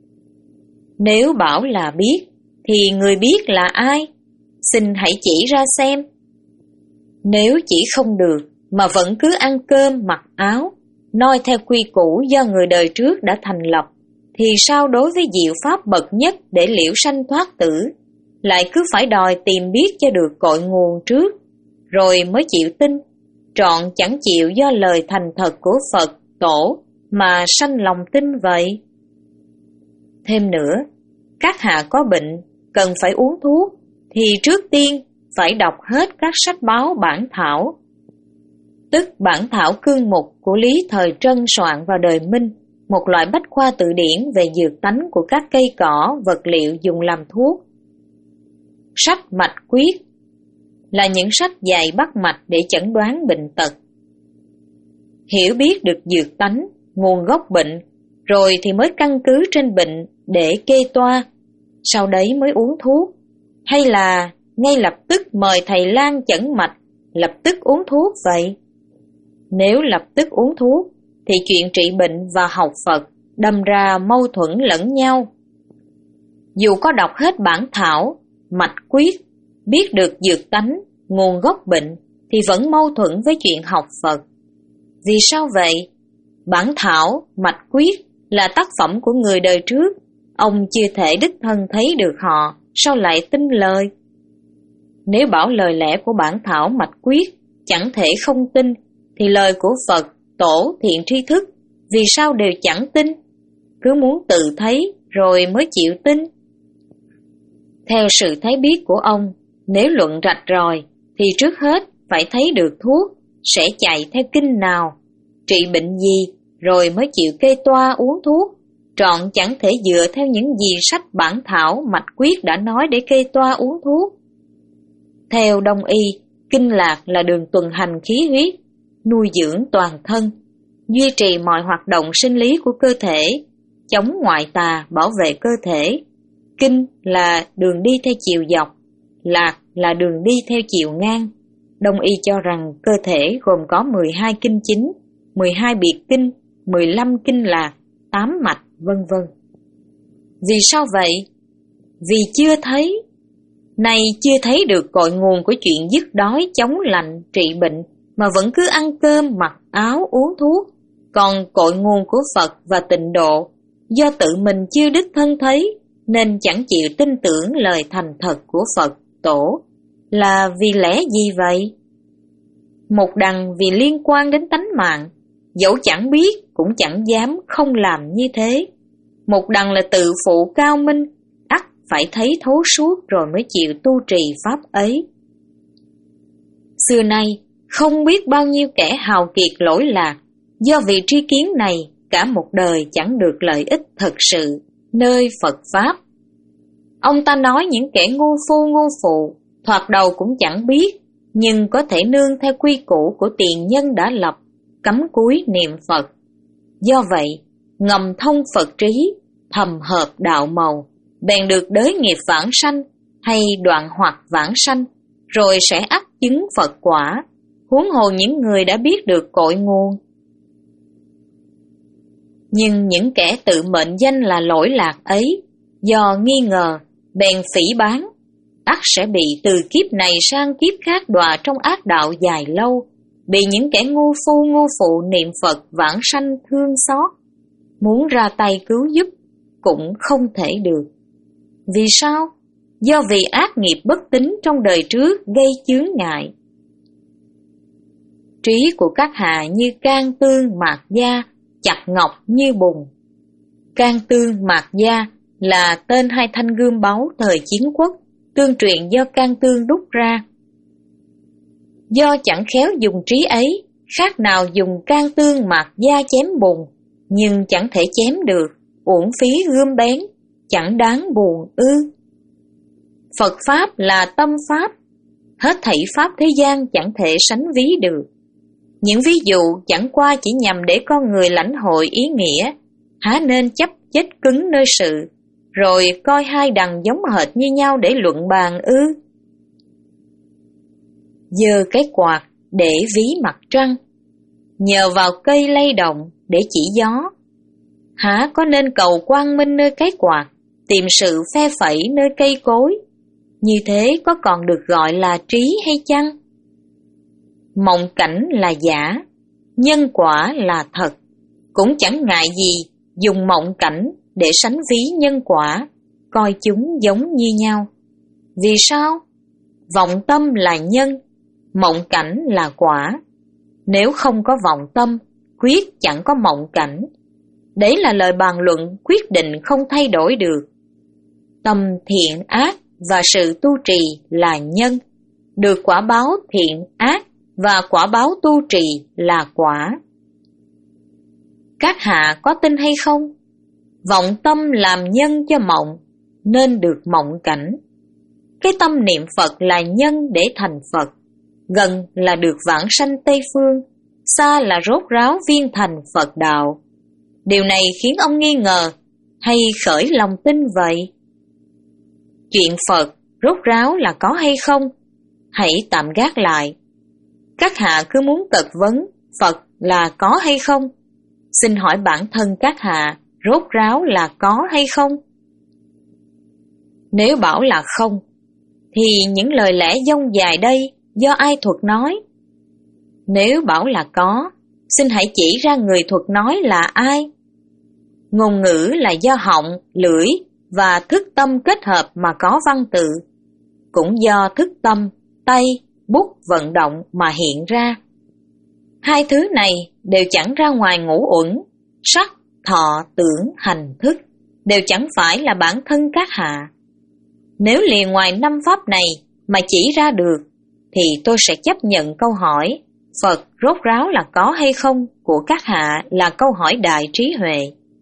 Nếu bảo là biết, thì người biết là ai? Xin hãy chỉ ra xem. Nếu chỉ không được, mà vẫn cứ ăn cơm, mặc áo, noi theo quy củ do người đời trước đã thành lập, thì sao đối với diệu pháp bậc nhất để liễu sanh thoát tử, lại cứ phải đòi tìm biết cho được cội nguồn trước, rồi mới chịu tin, trọn chẳng chịu do lời thành thật của Phật Tổ mà sanh lòng tin vậy? Thêm nữa, các hạ có bệnh, cần phải uống thuốc, thì trước tiên phải đọc hết các sách báo bản thảo, tức bản thảo cương mục của Lý Thời Trân soạn vào đời Minh, một loại bách khoa tự điển về dược tánh của các cây cỏ, vật liệu dùng làm thuốc. Sách mạch quyết là những sách dạy bắt mạch để chẩn đoán bệnh tật. Hiểu biết được dược tánh, nguồn gốc bệnh, rồi thì mới căn cứ trên bệnh để kê toa, sau đấy mới uống thuốc, hay là ngay lập tức mời thầy lang chẩn mạch lập tức uống thuốc vậy? Nếu lập tức uống thuốc, thì chuyện trị bệnh và học Phật đâm ra mâu thuẫn lẫn nhau. Dù có đọc hết bản thảo, mạch quyết, biết được dược tánh, nguồn gốc bệnh, thì vẫn mâu thuẫn với chuyện học Phật. Vì sao vậy? Bản thảo, mạch quyết là tác phẩm của người đời trước. Ông chưa thể đích thân thấy được họ, sao lại tin lời? Nếu bảo lời lẽ của bản thảo mạch quyết chẳng thể không tin, thì lời của Phật, Tổ, thiện tri thức vì sao đều chẳng tin? Cứ muốn tự thấy rồi mới chịu tin. Theo sự thấy biết của ông, nếu luận rạch ròi thì trước hết phải thấy được thuốc sẽ chạy theo kinh nào, trị bệnh gì, rồi mới chịu kê toa uống thuốc. Trọn chẳng thể dựa theo những gì sách bản thảo mạch quyết đã nói để kê toa uống thuốc. Theo Đông y, kinh lạc là đường tuần hành khí huyết, nuôi dưỡng toàn thân, duy trì mọi hoạt động sinh lý của cơ thể, chống ngoại tà, bảo vệ cơ thể. Kinh là đường đi theo chiều dọc, lạc là đường đi theo chiều ngang. Đông y cho rằng cơ thể gồm có mười hai kinh chính, mười hai biệt kinh, mười lăm kinh lạc, tám mạch, vân vân. Vì sao vậy? Vì chưa thấy. Nay chưa thấy được cội nguồn của chuyện dứt đói, chống lạnh, trị bệnh, mà vẫn cứ ăn cơm, mặc áo, uống thuốc. Còn cội nguồn của Phật và tịnh độ, do tự mình chưa đích thân thấy, nên chẳng chịu tin tưởng lời thành thật của Phật, Tổ. Là vì lẽ gì vậy? Một đằng vì liên quan đến tánh mạng, dẫu chẳng biết cũng chẳng dám không làm như thế. Một đằng là tự phụ cao minh, ắt phải thấy thấu suốt rồi mới chịu tu trì pháp ấy. Xưa nay, không biết bao nhiêu kẻ hào kiệt lỗi lạc, do vì tri kiến này cả một đời chẳng được lợi ích thật sự nơi Phật Pháp. Ông ta nói những kẻ ngu phu ngu phụ, thoạt đầu cũng chẳng biết, nhưng có thể nương theo quy củ của tiền nhân đã lập, cắm cúi niệm Phật. Do vậy, ngầm thông Phật trí, thầm hợp đạo màu, bèn được đới nghiệp vãng sanh hay đoạn hoặc vãng sanh, rồi sẽ ắt chứng Phật quả, huống hồ những người đã biết được cội nguồn. Nhưng những kẻ tự mệnh danh là lỗi lạc ấy, do nghi ngờ, bèn phỉ báng, ắt sẽ bị từ kiếp này sang kiếp khác đọa trong ác đạo dài lâu, bị những kẻ ngu phu ngu phụ niệm Phật vãng sanh thương xót, muốn ra tay cứu giúp cũng không thể được. Vì sao? Do vì ác nghiệp bất tín trong đời trước gây chướng ngại. Trí của các hạ như can tương mạt gia, chặt ngọc như bùn. Can tương mạt gia là tên hai thanh gươm báu thời chiến quốc, tương truyền do can tương đúc ra. Do chẳng khéo dùng trí ấy, khác nào dùng can tương mạt gia chém bùn, nhưng chẳng thể chém được, uổng phí gươm bén, chẳng đáng buồn ư. Phật Pháp là tâm Pháp, hết thảy Pháp thế gian chẳng thể sánh ví được. Những ví dụ chẳng qua chỉ nhằm để con người lãnh hội ý nghĩa, há nên chấp chết cứng nơi sự, rồi coi hai đằng giống hệt như nhau để luận bàn ư. Giơ cái quạt để ví mặt trăng, nhờ vào cây lay động để chỉ gió, há có nên cầu quang minh nơi cái quạt, tìm sự phe phẩy nơi cây cối? Như thế có còn được gọi là trí hay chăng? Mộng cảnh là giả, nhân quả là thật, cũng chẳng ngại gì dùng mộng cảnh để sánh ví nhân quả, coi chúng giống như nhau. Vì sao? Vọng tâm là nhân, mộng cảnh là quả. Nếu không có vọng tâm, quyết chẳng có mộng cảnh. Đấy là lời bàn luận quyết định không thay đổi được. Tâm thiện ác và sự tu trì là nhân, được quả báo thiện ác và quả báo tu trì là quả. Các hạ có tin hay không? Vọng tâm làm nhân cho mộng, nên được mộng cảnh. Cái tâm niệm Phật là nhân để thành Phật, gần là được vãng sanh Tây Phương, xa là rốt ráo viên thành Phật đạo. Điều này khiến ông nghi ngờ hay khởi lòng tin vậy? Chuyện Phật rốt ráo là có hay không, hãy tạm gác lại. Các hạ cứ muốn tật vấn Phật là có hay không. Xin hỏi bản thân các hạ rốt ráo là có hay không? Nếu bảo là không, thì những lời lẽ dông dài đây do ai thuật nói? Nếu bảo là có, xin hãy chỉ ra người thuật nói là ai? Ngôn ngữ là do họng, lưỡi và thức tâm kết hợp mà có văn tự, cũng do thức tâm, tay, bút vận động mà hiện ra. Hai thứ này đều chẳng ra ngoài ngũ uẩn, sắc, thọ, tưởng, hành, thức, đều chẳng phải là bản thân các hạ. Nếu liền ngoài năm pháp này mà chỉ ra được, thì tôi sẽ chấp nhận câu hỏi Phật rốt ráo là có hay không của các hạ là câu hỏi đại trí huệ.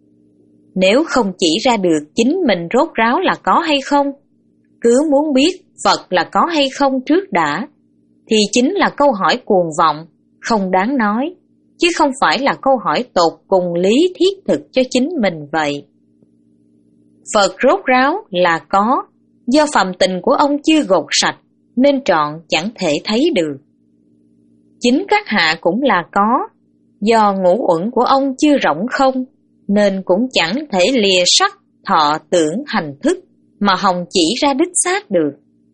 Nếu không chỉ ra được chính mình rốt ráo là có hay không, cứ muốn biết Phật là có hay không trước đã, thì chính là câu hỏi cuồng vọng, không đáng nói, chứ không phải là câu hỏi tột cùng lý thiết thực cho chính mình vậy. Phật rốt ráo là có, do phàm tình của ông chưa gột sạch, nên trọn chẳng thể thấy được. Chính các hạ cũng là có, do ngũ uẩn của ông chưa rỗng không, nên cũng chẳng thể lìa sắc, thọ, tưởng, hành, thức mà hòng chỉ ra đích xác được.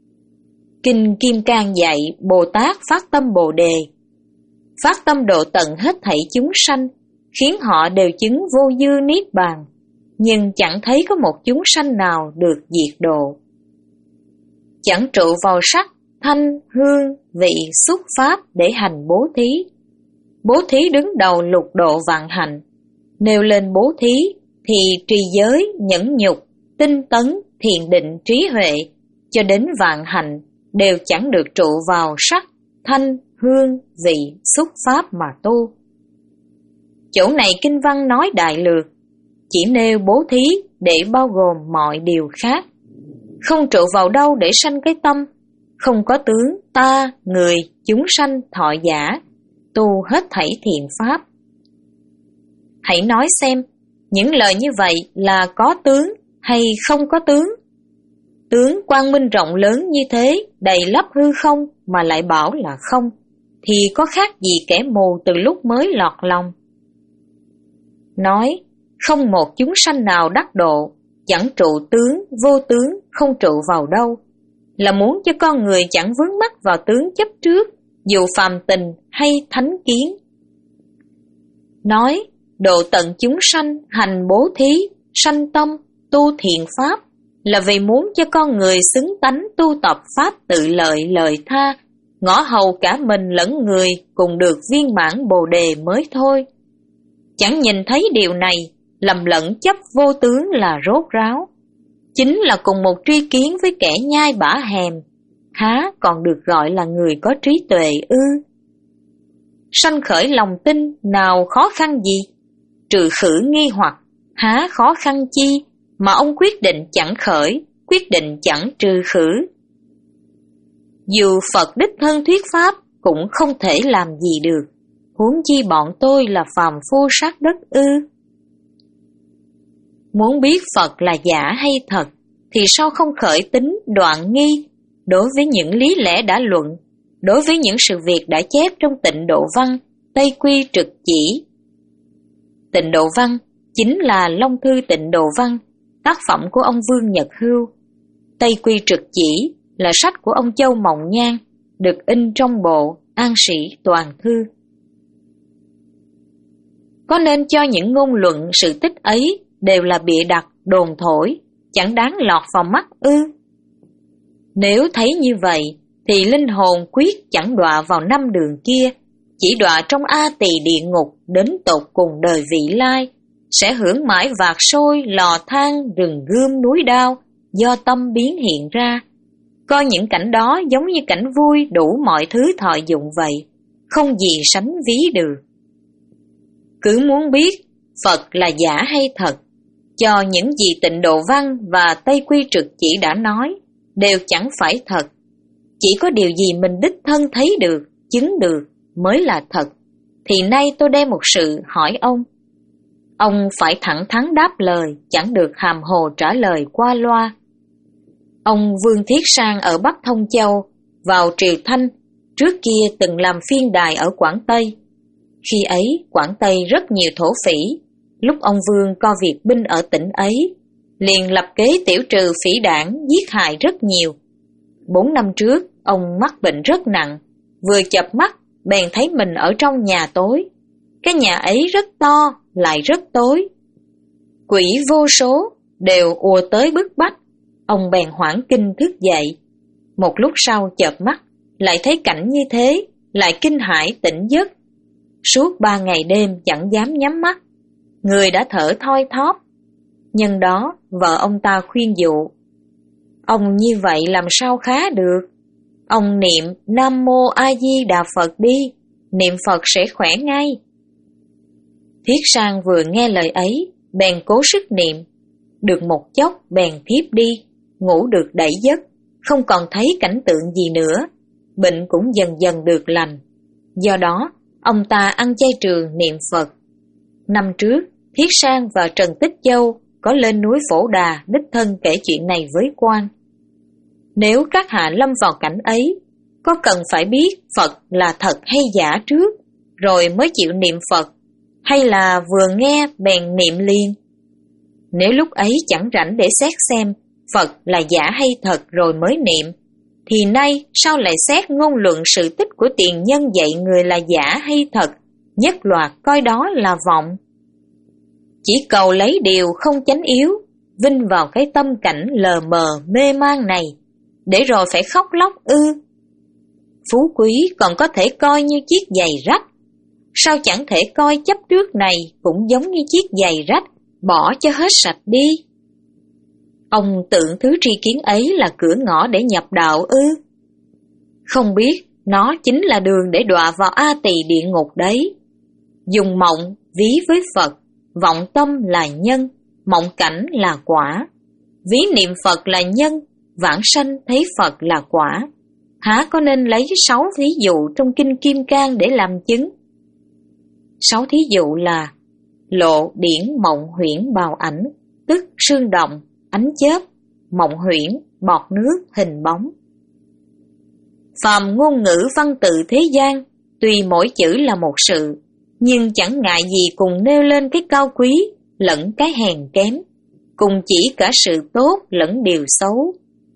Kinh Kim Cang dạy Bồ Tát phát tâm Bồ Đề, phát tâm độ tận hết thảy chúng sanh, khiến họ đều chứng vô dư niết bàn, nhưng chẳng thấy có một chúng sanh nào được diệt độ. Chẳng trụ vào sắc, thanh, hương, vị, xúc pháp để hành bố thí. Bố thí đứng đầu lục độ vạn hạnh. Nêu lên bố thí thì trì giới, nhẫn nhục, tinh tấn, thiền định, trí huệ cho đến vạn hạnh đều chẳng được trụ vào sắc, thanh, hương, vị, xúc pháp mà tu. Chỗ này kinh văn nói đại lược, chỉ nêu bố thí để bao gồm mọi điều khác. Không trụ vào đâu để sanh cái tâm, không có tướng, ta, người, chúng sanh, thọ giả, tu hết thảy thiện pháp. Hãy nói xem, những lời như vậy là có tướng hay không có tướng? Tướng quang minh rộng lớn như thế, đầy lấp hư không mà lại bảo là không, thì có khác gì kẻ mù từ lúc mới lọt lòng. Nói, không một chúng sanh nào đắc độ, chẳng trụ tướng, vô tướng, không trụ vào đâu, là muốn cho con người chẳng vướng mắc vào tướng chấp trước, dù phàm tình hay thánh kiến. Nói, độ tận chúng sanh, hành bố thí, sanh tâm, tu thiện pháp, là vì muốn cho con người xứng tánh tu tập pháp tự lợi lợi tha, ngõ hầu cả mình lẫn người cùng được viên mãn Bồ Đề mới thôi. Chẳng nhìn thấy điều này, lầm lẫn chấp vô tướng là rốt ráo, chính là cùng một tri kiến với kẻ nhai bả hèm, há còn được gọi là người có trí tuệ ư? Sanh khởi lòng tin nào khó khăn gì, trừ khử nghi hoặc, há khó khăn chi, mà ông quyết định chẳng khởi, quyết định chẳng trừ khử. Dù Phật đích thân thuyết pháp cũng không thể làm gì được, huống chi bọn tôi là phàm phu sát đất ư? Muốn biết Phật là giả hay thật, thì sao không khởi tính đoạn nghi đối với những lý lẽ đã luận, đối với những sự việc đã chép trong Tịnh Độ Văn, Tây Quy Trực Chỉ. Tịnh Độ Văn chính là Long Thư Tịnh Độ Văn, tác phẩm của ông Vương Nhật Hưu. Tây Quy Trực Chỉ là sách của ông Châu Mộng Nhan, được in trong bộ An Sĩ Toàn Thư. Có nên cho những ngôn luận sự tích ấy đều là bịa đặt, đồn thổi, chẳng đáng lọt vào mắt ư? Nếu thấy như vậy, thì linh hồn quyết chẳng đọa vào năm đường kia, chỉ đọa trong A Tỳ địa ngục đến tột cùng đời vị lai, sẽ hưởng mãi vạc sôi, lò than, rừng gươm, núi đao, do tâm biến hiện ra. Coi những cảnh đó giống như cảnh vui đủ mọi thứ thọ dụng vậy, không gì sánh ví được. Cứ muốn biết Phật là giả hay thật, cho những gì Tịnh Độ Văn và Tây Quy Trực Chỉ đã nói đều chẳng phải thật. Chỉ có điều gì mình đích thân thấy được, chứng được mới là thật. Thì nay tôi đem một sự hỏi ông. Ông phải thẳng thắn đáp lời, chẳng được hàm hồ trả lời qua loa. Ông Vương Thiết Sang ở Bắc Thông Châu vào triều Thanh, trước kia từng làm phiên đài ở Quảng Tây. Khi ấy, Quảng Tây rất nhiều thổ phỉ. Lúc ông Vương co việc binh ở tỉnh ấy, liền lập kế tiểu trừ phỉ đảng, giết hại rất nhiều. Bốn năm trước, ông mắc bệnh rất nặng, vừa chợp mắt, bèn thấy mình ở trong nhà tối. Cái nhà ấy rất to, lại rất tối. Quỷ vô số, đều ùa tới bức bách. Ông bèn hoảng kinh thức dậy. Một lúc sau chợp mắt, lại thấy cảnh như thế, lại kinh hãi tỉnh giấc. Suốt ba ngày đêm chẳng dám nhắm mắt, người đã thở thoi thóp. Nhân đó, vợ ông ta khuyên dụ: ông như vậy làm sao khá được? Ông niệm Nam Mô A Di Đà Phật đi, niệm Phật sẽ khỏe ngay. Thiết Sang vừa nghe lời ấy, bèn cố sức niệm. Được một chốc bèn thiếp đi, ngủ được đẩy giấc, không còn thấy cảnh tượng gì nữa. Bệnh cũng dần dần được lành. Do đó, ông ta ăn chay trường niệm Phật. Năm trước, Thiết Sang và Trần Tích Châu có lên núi Phổ Đà đích thân kể chuyện này với quan. Nếu các hạ lâm vào cảnh ấy, có cần phải biết Phật là thật hay giả trước, rồi mới chịu niệm Phật, hay là vừa nghe bèn niệm liền? Nếu lúc ấy chẳng rảnh để xét xem Phật là giả hay thật rồi mới niệm, thì nay sao lại xét ngôn luận sự tích của tiền nhân dạy người là giả hay thật, nhất loạt coi đó là vọng. Chỉ cầu lấy điều không chánh yếu, vinh vào cái tâm cảnh lờ mờ mê man này, để rồi phải khóc lóc ư? Phú quý còn có thể coi như chiếc giày rách, sao chẳng thể coi chấp trước này cũng giống như chiếc giày rách, bỏ cho hết sạch đi? Ông tưởng thứ tri kiến ấy là cửa ngõ để nhập đạo ư? Không biết nó chính là đường để đọa vào A Tỳ địa ngục đấy. Dùng mộng ví với Phật, vọng tâm là nhân, mộng cảnh là quả. Ví niệm Phật là nhân, vãng sanh thấy Phật là quả. Há có nên lấy sáu thí dụ trong Kinh Kim Cang để làm chứng? Sáu thí dụ là lộ, điển, mộng, huyễn, bào ảnh, tức sương động, ánh chớp, mộng huyễn, bọt nước, hình bóng. Phàm ngôn ngữ văn tự thế gian, tuy mỗi chữ là một sự, nhưng chẳng ngại gì cùng nêu lên cái cao quý lẫn cái hèn kém, cùng chỉ cả sự tốt lẫn điều xấu.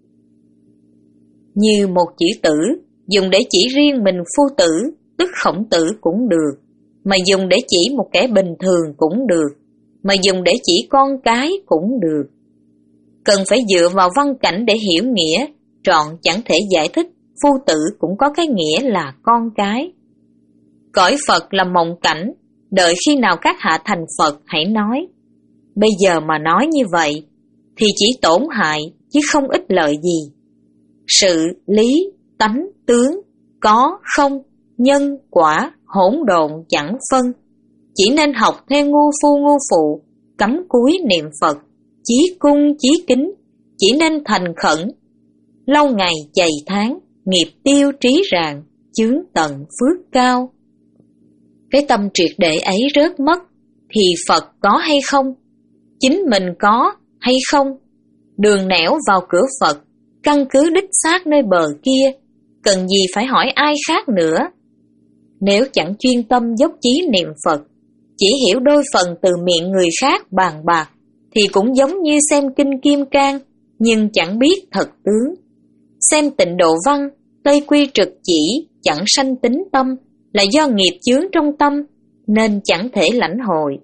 Như một chữ tử, dùng để chỉ riêng mình Phu Tử, tức Khổng Tử cũng được, mà dùng để chỉ một kẻ bình thường cũng được, mà dùng để chỉ con cái cũng được. Cần phải dựa vào văn cảnh để hiểu nghĩa, trọn chẳng thể giải thích Phu Tử cũng có cái nghĩa là con cái. Cõi Phật là mộng cảnh, đợi khi nào các hạ thành Phật hãy nói. Bây giờ mà nói như vậy, thì chỉ tổn hại, chứ không ích lợi gì. Sự, lý, tánh, tướng, có, không, nhân, quả, hỗn độn chẳng phân. Chỉ nên học theo ngu phu ngu phụ, cắm cúi niệm Phật, chí cung chí kính, chỉ nên thành khẩn. Lâu ngày chày tháng, nghiệp tiêu trí rạng, chướng tận phước cao. Cái tâm triệt để ấy rớt mất, thì Phật có hay không? Chính mình có hay không? Đường nẻo vào cửa Phật, căn cứ đích xác nơi bờ kia, cần gì phải hỏi ai khác nữa. Nếu chẳng chuyên tâm dốc chí niệm Phật, chỉ hiểu đôi phần từ miệng người khác bàn bạc, thì cũng giống như xem Kinh Kim Cang, nhưng chẳng biết thật tướng. Xem Tịnh Độ Văn, Tây Quy Trực chỉ, chẳng sanh tính tâm, là do nghiệp chướng trong tâm, nên chẳng thể lãnh hội.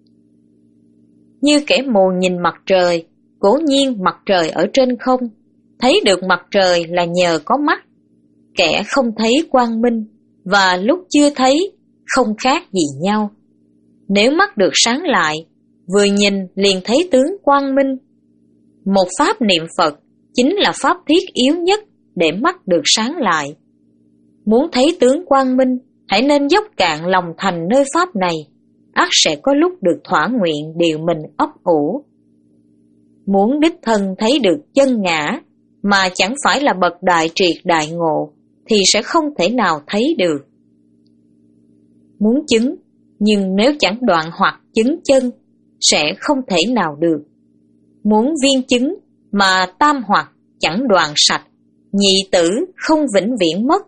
Như kẻ mù nhìn mặt trời, cố nhiên mặt trời ở trên không, thấy được mặt trời là nhờ có mắt. Kẻ không thấy quang minh, và lúc chưa thấy, không khác gì nhau. Nếu mắt được sáng lại, vừa nhìn liền thấy tướng quang minh. Một pháp niệm Phật chính là pháp thiết yếu nhất để mắt được sáng lại. Muốn thấy tướng quang minh, hãy nên dốc cạn lòng thành nơi pháp này, ắt sẽ có lúc được thỏa nguyện điều mình ấp ủ. Muốn đích thân thấy được chân ngã, mà chẳng phải là bậc đại triệt đại ngộ, thì sẽ không thể nào thấy được. Muốn chứng, nhưng nếu chẳng đoạn hoặc chứng chân, sẽ không thể nào được. Muốn viên chứng, mà tam hoặc chẳng đoạn sạch, nhị tử không vĩnh viễn mất,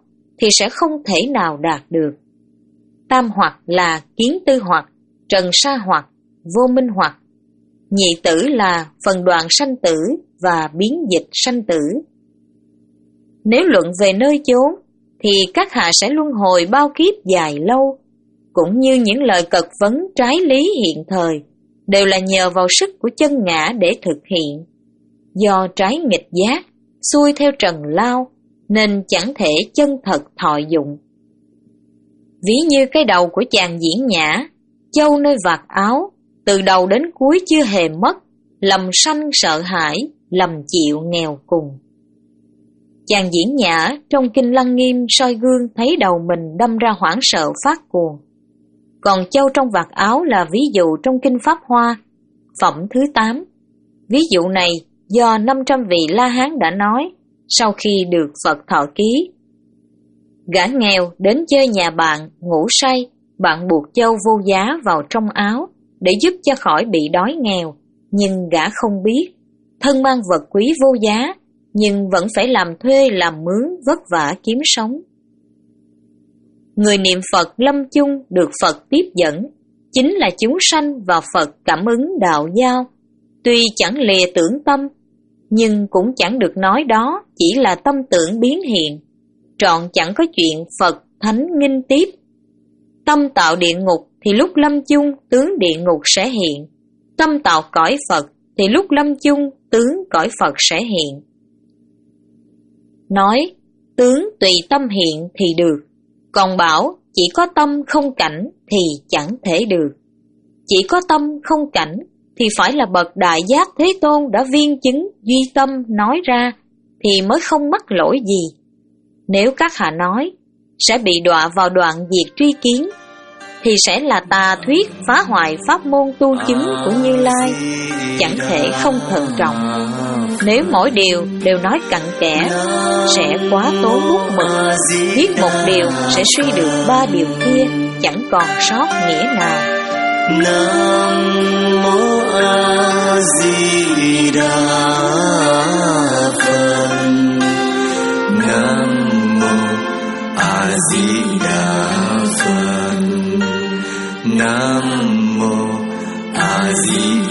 thì sẽ không thể nào đạt được. Tam hoặc là kiến tư hoặc, trần sa hoặc, vô minh hoặc. Nhị tử là phần đoạn sanh tử và biến dịch sanh tử. Nếu luận về nơi chốn, thì các hạ sẽ luân hồi bao kiếp dài lâu, cũng như những lời cật vấn trái lý hiện thời, đều là nhờ vào sức của chân ngã để thực hiện. Do trái nghịch giác, xuôi theo trần lao, nên chẳng thể chân thật thọ dụng. Ví như cái đầu của chàng Diễn Nhã, châu nơi vạt áo, từ đầu đến cuối chưa hề mất, lầm sanh sợ hãi, lầm chịu nghèo cùng. Chàng Diễn Nhã trong kinh Lăng Nghiêm soi gương thấy đầu mình đâm ra hoảng sợ phát cuồng. Còn châu trong vạt áo là ví dụ trong kinh Pháp Hoa, phẩm thứ tám. Ví dụ này do năm trăm vị La Hán đã nói sau khi được Phật thọ ký. Gã nghèo đến chơi nhà bạn, ngủ say, bạn buộc châu vô giá vào trong áo để giúp cho khỏi bị đói nghèo, nhưng gã không biết, thân mang vật quý vô giá, nhưng vẫn phải làm thuê làm mướn vất vả kiếm sống. Người niệm Phật lâm chung được Phật tiếp dẫn, chính là chúng sanh và Phật cảm ứng đạo giao. Tuy chẳng lìa tưởng tâm, nhưng cũng chẳng được nói đó chỉ là tâm tưởng biến hiện, trọn chẳng có chuyện Phật thánh nghinh tiếp. Tâm tạo địa ngục thì lúc lâm chung tướng địa ngục sẽ hiện, tâm tạo cõi Phật thì lúc lâm chung tướng cõi Phật sẽ hiện. Nói tướng tùy tâm hiện thì được, còn bảo chỉ có tâm không cảnh thì chẳng thể được. Chỉ có tâm không cảnh thì phải là bậc Đại Giác Thế Tôn đã viên chứng duy tâm nói ra thì mới không mắc lỗi gì. Nếu các hạ nói sẽ bị đọa vào đoạn diệt tri kiến, thì sẽ là tà thuyết phá hoại pháp môn tu chứng của Như Lai, chẳng thể không thận trọng. Nếu mỗi điều đều nói cặn kẽ, sẽ quá tốn bút mực, viết một điều sẽ suy được ba điều kia, chẳng còn sót nghĩa nào.
Nam mô A Di Đà Phật. Nam mô A Di Đà Phật. Nam mô A Di